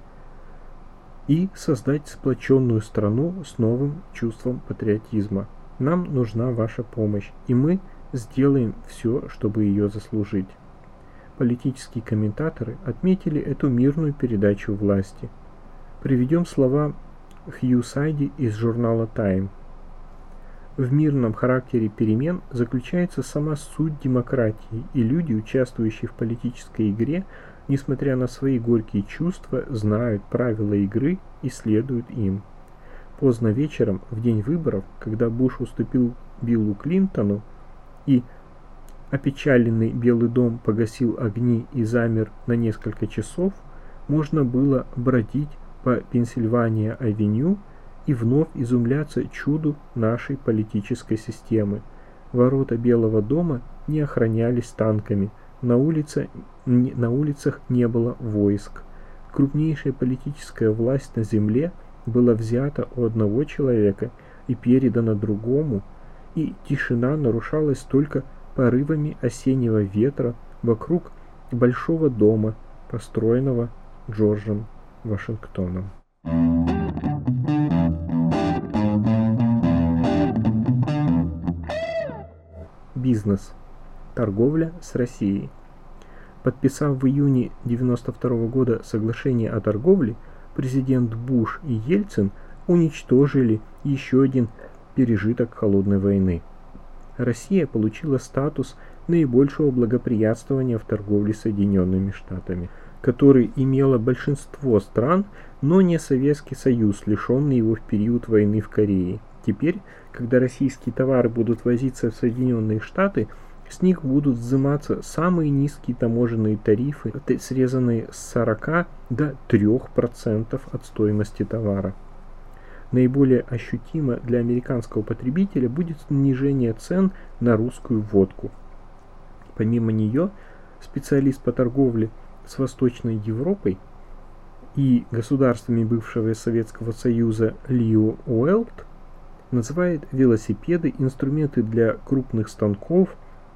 и создать сплоченную страну с новым чувством патриотизма. Нам нужна ваша помощь, и мы сделаем все, чтобы ее заслужить. Политические комментаторы отметили эту мирную передачу власти. Приведем слова Хью Сайди из журнала Time. В мирном характере перемен заключается сама суть демократии, и люди, участвующие в политической игре, несмотря на свои горькие чувства, знают правила игры и следуют им. Поздно вечером, в день выборов, когда Буш уступил Биллу Клинтону и опечаленный Белый дом погасил огни и замер на несколько часов, можно было бродить по Пенсильвания-авеню и вновь изумляться чуду нашей политической системы. Ворота Белого дома не охранялись танками, на, улице, на улицах не было войск. Крупнейшая политическая власть на земле была взята у одного человека и передана другому, и тишина нарушалась только порывами осеннего ветра вокруг большого дома, построенного Джорджем Вашингтоном. Бизнес. Торговля с Россией. Подписав в июне девяносто второго года соглашение о торговле, президент Буш и Ельцин уничтожили еще один пережиток холодной войны. Россия получила статус наибольшего благоприятствования в торговле с Соединенными Штатами, который имело большинство стран, но не Советский Союз, лишенный его в период войны в Корее. Теперь, когда российские товары будут возиться в Соединенные Штаты, с них будут взиматься самые низкие таможенные тарифы, срезанные с сорока до трёх процентов от стоимости товара. Наиболее ощутимо для американского потребителя будет снижение цен на русскую водку. Помимо нее, специалист по торговле с Восточной Европой и государствами бывшего Советского Союза Лио Уэлт называет велосипеды, инструменты для крупных станков,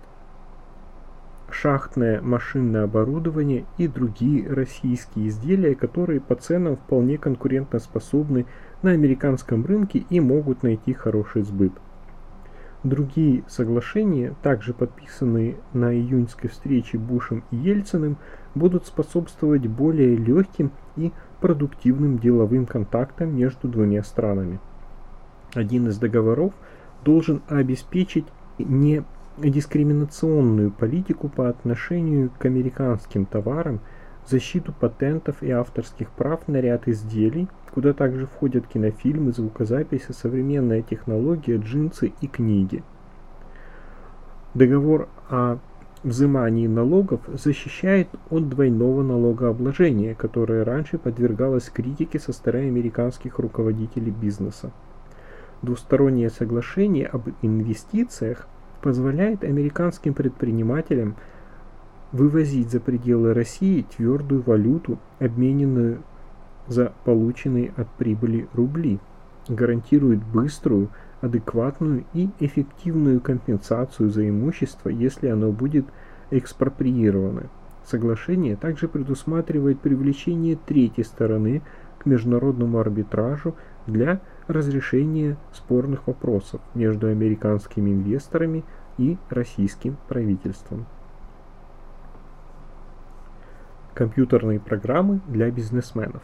шахтное машинное оборудование и другие российские изделия, которые по ценам вполне конкурентоспособны на американском рынке и могут найти хороший сбыт. Другие соглашения, также подписанные на июньской встрече Бушем и Ельциным, будут способствовать более легким и продуктивным деловым контактам между двумя странами. Один из договоров должен обеспечить не дискриминационную политику по отношению к американским товарам, защиту патентов и авторских прав на ряд изделий, куда также входят кинофильмы, звукозаписи, современная технология, джинсы и книги. Договор о взимании налогов защищает от двойного налогообложения, которое раньше подвергалось критике со стороны американских руководителей бизнеса. Двустороннее соглашение об инвестициях позволяет американским предпринимателям вывозить за пределы России твердую валюту, обмененную за полученные от прибыли рубли, гарантирует быструю, адекватную и эффективную компенсацию за имущество, если оно будет экспроприировано. Соглашение также предусматривает привлечение третьей стороны к международному арбитражу для разрешения спорных вопросов между американскими инвесторами и российским правительством. Компьютерные программы для бизнесменов.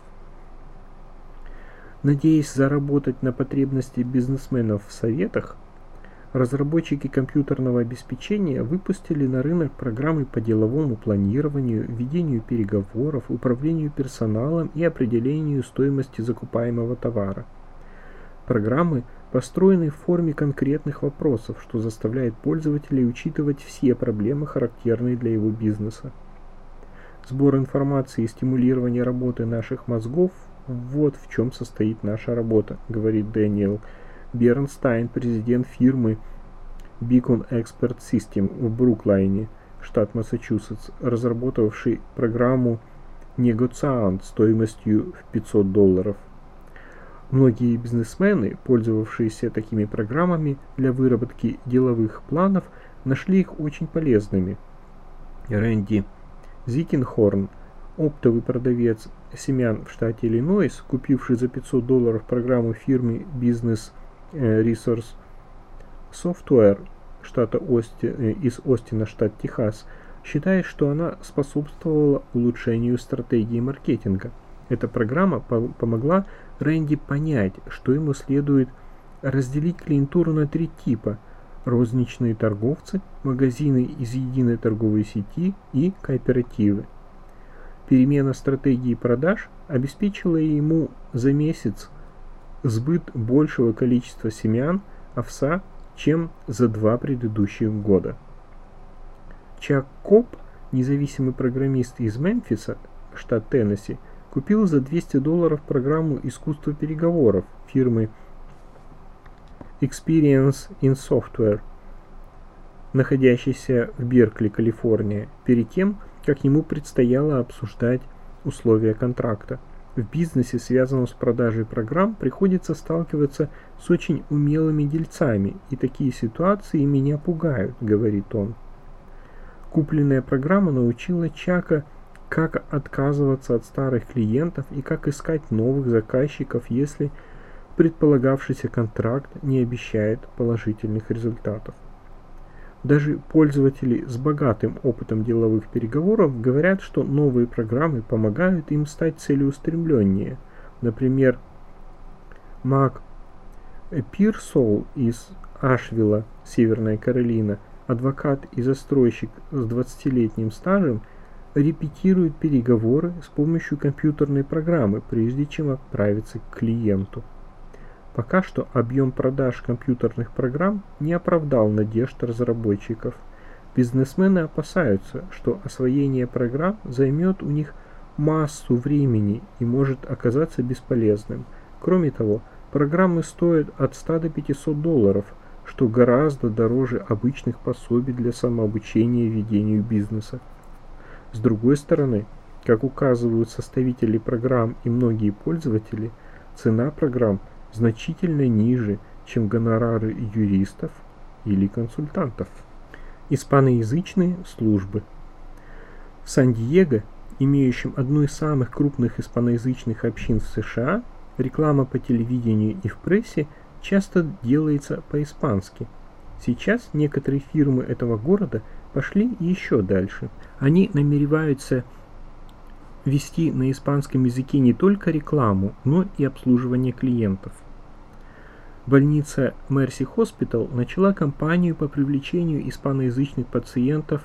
Надеясь заработать на потребности бизнесменов в советах, разработчики компьютерного обеспечения выпустили на рынок программы по деловому планированию, ведению переговоров, управлению персоналом и определению стоимости закупаемого товара. Программы построены в форме конкретных вопросов, что заставляет пользователей учитывать все проблемы, характерные для его бизнеса. Сбор информации и стимулирование работы наших мозгов – вот в чем состоит наша работа, говорит Дэниел Бернстайн, президент фирмы Beacon Expert System в Бруклайне, штат Массачусетс, разработавший программу Негоциант стоимостью в пятьсот долларов. Многие бизнесмены, пользовавшиеся такими программами для выработки деловых планов, нашли их очень полезными. Рэнди Зикенхорн, оптовый продавец семян в штате Иллинойс, купивший за пятьсот долларов программу фирмы Business Resource Software штата Ости, из Остина, штат Техас, считает, что она способствовала улучшению стратегии маркетинга. Эта программа по- помогла Рэнди понять, что ему следует разделить клиентуру на три типа: розничные торговцы, магазины из единой торговой сети и кооперативы. Перемена стратегии продаж обеспечила ему за месяц сбыт большего количества семян овса, чем за два предыдущих года. Чак Коп, независимый программист из Мемфиса, штат Теннесси, купил за двести долларов программу искусства переговоров фирмы Experience in Software, находящейся в Беркли, Калифорния, перед тем, как ему предстояло обсуждать условия контракта. В бизнесе, связанном с продажей программ, приходится сталкиваться с очень умелыми дельцами, и такие ситуации меня пугают, говорит он. Купленная программа научила Чака, как отказываться от старых клиентов и как искать новых заказчиков, если предполагавшийся контракт не обещает положительных результатов. Даже пользователи с богатым опытом деловых переговоров говорят, что новые программы помогают им стать целеустремленнее. Например, Мак Пирсол из Ашвилла, Северная Каролина, адвокат и застройщик с двадцатилетним стажем, репетирует переговоры с помощью компьютерной программы, прежде чем отправиться к клиенту. Пока что объем продаж компьютерных программ не оправдал надежд разработчиков. Бизнесмены опасаются, что освоение программ займет у них массу времени и может оказаться бесполезным. Кроме того, программы стоят от ста до пятисот долларов, что гораздо дороже обычных пособий для самообучения ведению бизнеса. С другой стороны, как указывают составители программ и многие пользователи, цена программ значительно ниже, чем гонорары юристов или консультантов. Испаноязычные службы. В Сан-Диего, имеющем одну из самых крупных испаноязычных общин в США, реклама по телевидению и в прессе часто делается по-испански. Сейчас некоторые фирмы этого города пошли еще дальше. Они намереваются вести на испанском языке не только рекламу, но и обслуживание клиентов. Больница Mercy Hospital начала кампанию по привлечению испаноязычных пациентов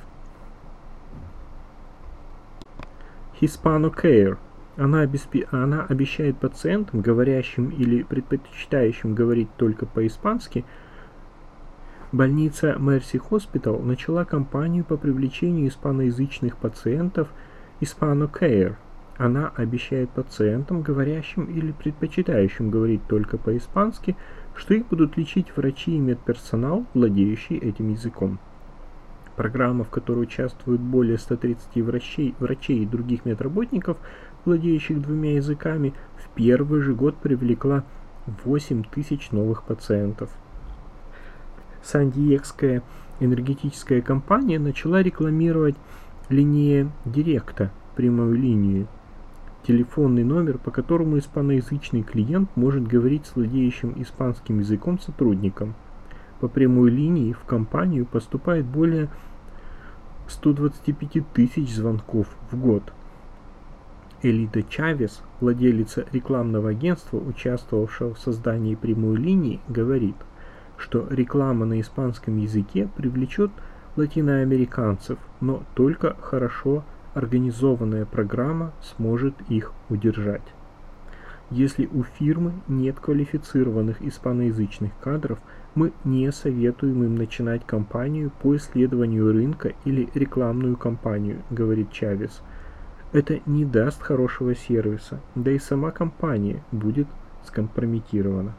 Hispano Care. Она, обесп... Она обещает пациентам, говорящим или предпочитающим говорить только по-испански, больница Mercy Hospital начала кампанию по привлечению испаноязычных пациентов Hispano Care. Она обещает пациентам, говорящим или предпочитающим говорить только по-испански, что их будут лечить врачи и медперсонал, владеющие этим языком. Программа, в которой участвуют более ста тридцати врачей, врачей и других медработников, владеющих двумя языками, в первый же год привлекла восемь тысяч новых пациентов. Сан-Диегская энергетическая компания начала рекламировать линию Директа, прямую линию, телефонный номер, по которому испаноязычный клиент может говорить с владеющим испанским языком сотрудником. По прямой линии в компанию поступает более ста двадцати пяти тысяч звонков в год. Элида Чавес, владелица рекламного агентства, участвовавшего в создании прямой линии, говорит, что реклама на испанском языке привлечет латиноамериканцев, но только хорошо организованная программа сможет их удержать. Если у фирмы нет квалифицированных испаноязычных кадров, мы не советуем им начинать кампанию по исследованию рынка или рекламную кампанию, говорит Чавес. Это не даст хорошего сервиса, да и сама компания будет скомпрометирована.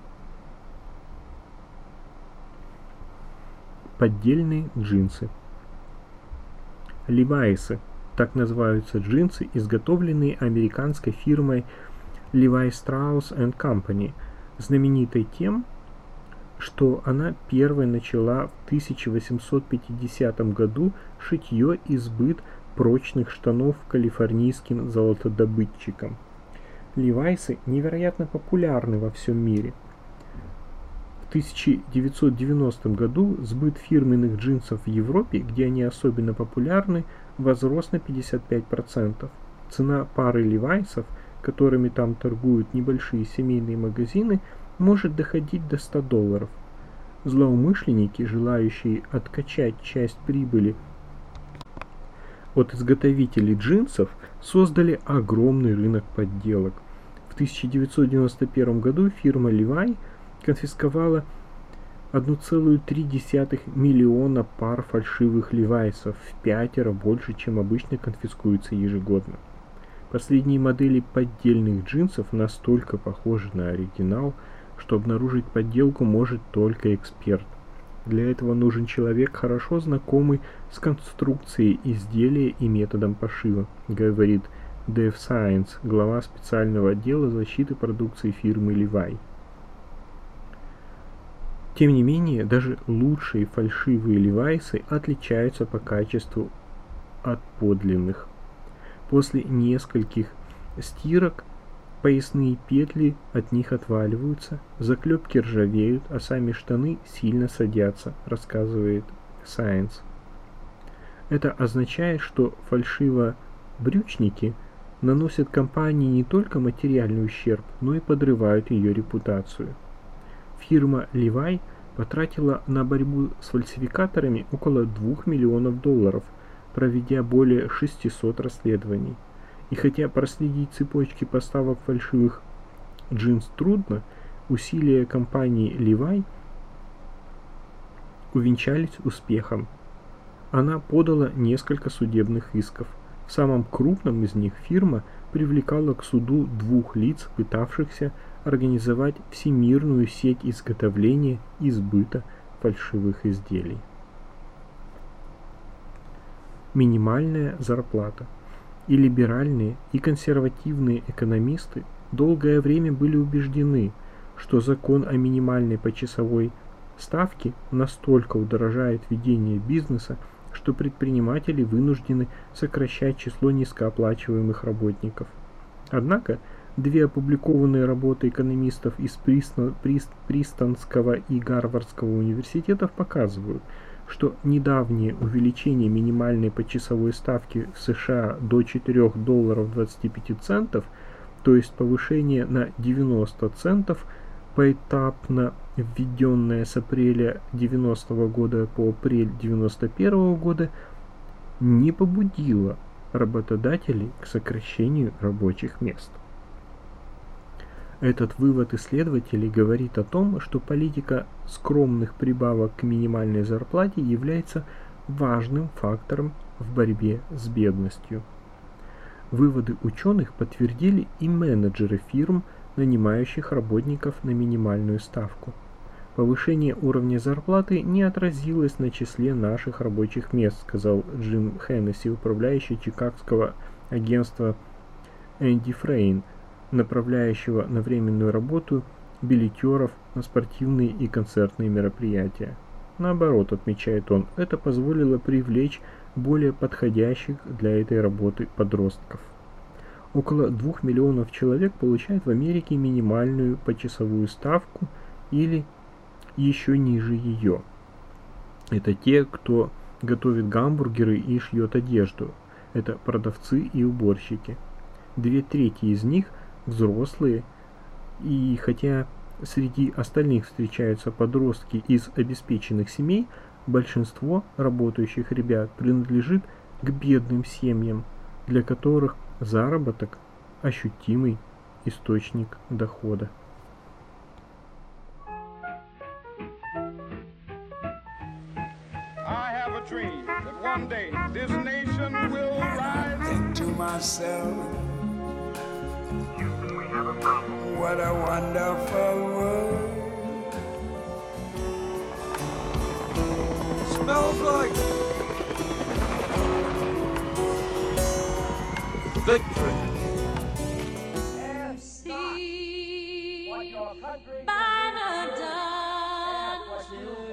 Поддельные джинсы. Levi's, так называются джинсы, изготовленные американской фирмой Levi Strauss энд Company, знаменитой тем, что она первой начала в тысяча восемьсот пятидесятом году шитье и сбыт прочных штанов калифорнийским золотодобытчикам. Levi's невероятно популярны во всем мире. В В тысяча девятьсот девяностом году сбыт фирменных джинсов в Европе, где они особенно популярны, возрос на пятьдесят пять процентов. Цена пары левайсов, которыми там торгуют небольшие семейные магазины, может доходить до ста долларов. Злоумышленники, желающие откачать часть прибыли от изготовителей джинсов, создали огромный рынок подделок. В тысяча девятьсот девяносто первом году фирма Levi конфисковала одна целая три десятых миллиона пар фальшивых левайсов, в пятеро больше, чем обычно конфискуется ежегодно. Последние модели поддельных джинсов настолько похожи на оригинал, что обнаружить подделку может только эксперт. Для этого нужен человек, хорошо знакомый с конструкцией изделия и методом пошива, говорит Дэв Сайенс, глава специального отдела защиты продукции фирмы Levi. Тем не менее, даже лучшие фальшивые левайсы отличаются по качеству от подлинных. После нескольких стирок поясные петли от них отваливаются, заклепки ржавеют, а сами штаны сильно садятся, рассказывает Сайенс. Это означает, что фальшивобрючники наносят компании не только материальный ущерб, но и подрывают ее репутацию. Фирма Levi потратила на борьбу с фальсификаторами около двух миллионов долларов, проведя более шестисот расследований. И хотя проследить цепочки поставок фальшивых джинс трудно, усилия компании Levi увенчались успехом. Она подала несколько судебных исков. В самом крупном из них фирма привлекала к суду двух лиц, пытавшихся организовать всемирную сеть изготовления и сбыта фальшивых изделий. Минимальная зарплата. И либеральные, и консервативные экономисты долгое время были убеждены, что закон о минимальной почасовой ставке настолько удорожает ведение бизнеса, что предприниматели вынуждены сокращать число низкооплачиваемых работников. Однако, две опубликованные работы экономистов из Пристон, Прист, Пристонского и Гарвардского университетов показывают, что недавнее увеличение минимальной почасовой ставки в США до четырёх долларов двадцати пяти центов, то есть повышение на девяносто центов, поэтапно введенное с апреля девяностого года по апрель девяносто первого года, не побудило работодателей к сокращению рабочих мест. Этот вывод исследователей говорит о том, что политика скромных прибавок к минимальной зарплате является важным фактором в борьбе с бедностью. Выводы ученых подтвердили и менеджеры фирм, нанимающих работников на минимальную ставку. Повышение уровня зарплаты не отразилось на числе наших рабочих мест, сказал Джим Хеннесси, управляющий чикагского агентства Энди Фрейн, направляющего на временную работу билетеров на спортивные и концертные мероприятия. Наоборот, отмечает он, это позволило привлечь более подходящих для этой работы подростков. Около двух миллионов человек получают в Америке минимальную почасовую ставку или еще ниже ее. Это те, кто готовит гамбургеры и шьет одежду. Это продавцы и уборщики. Две трети из них взрослые, и хотя среди остальных встречаются подростки из обеспеченных семей, большинство работающих ребят принадлежит к бедным семьям, для которых заработок – ощутимый источник дохода. I have a dream that one day this nation will rise. Think to myself, what a wonderful world. Smells like victory. See by the dawn's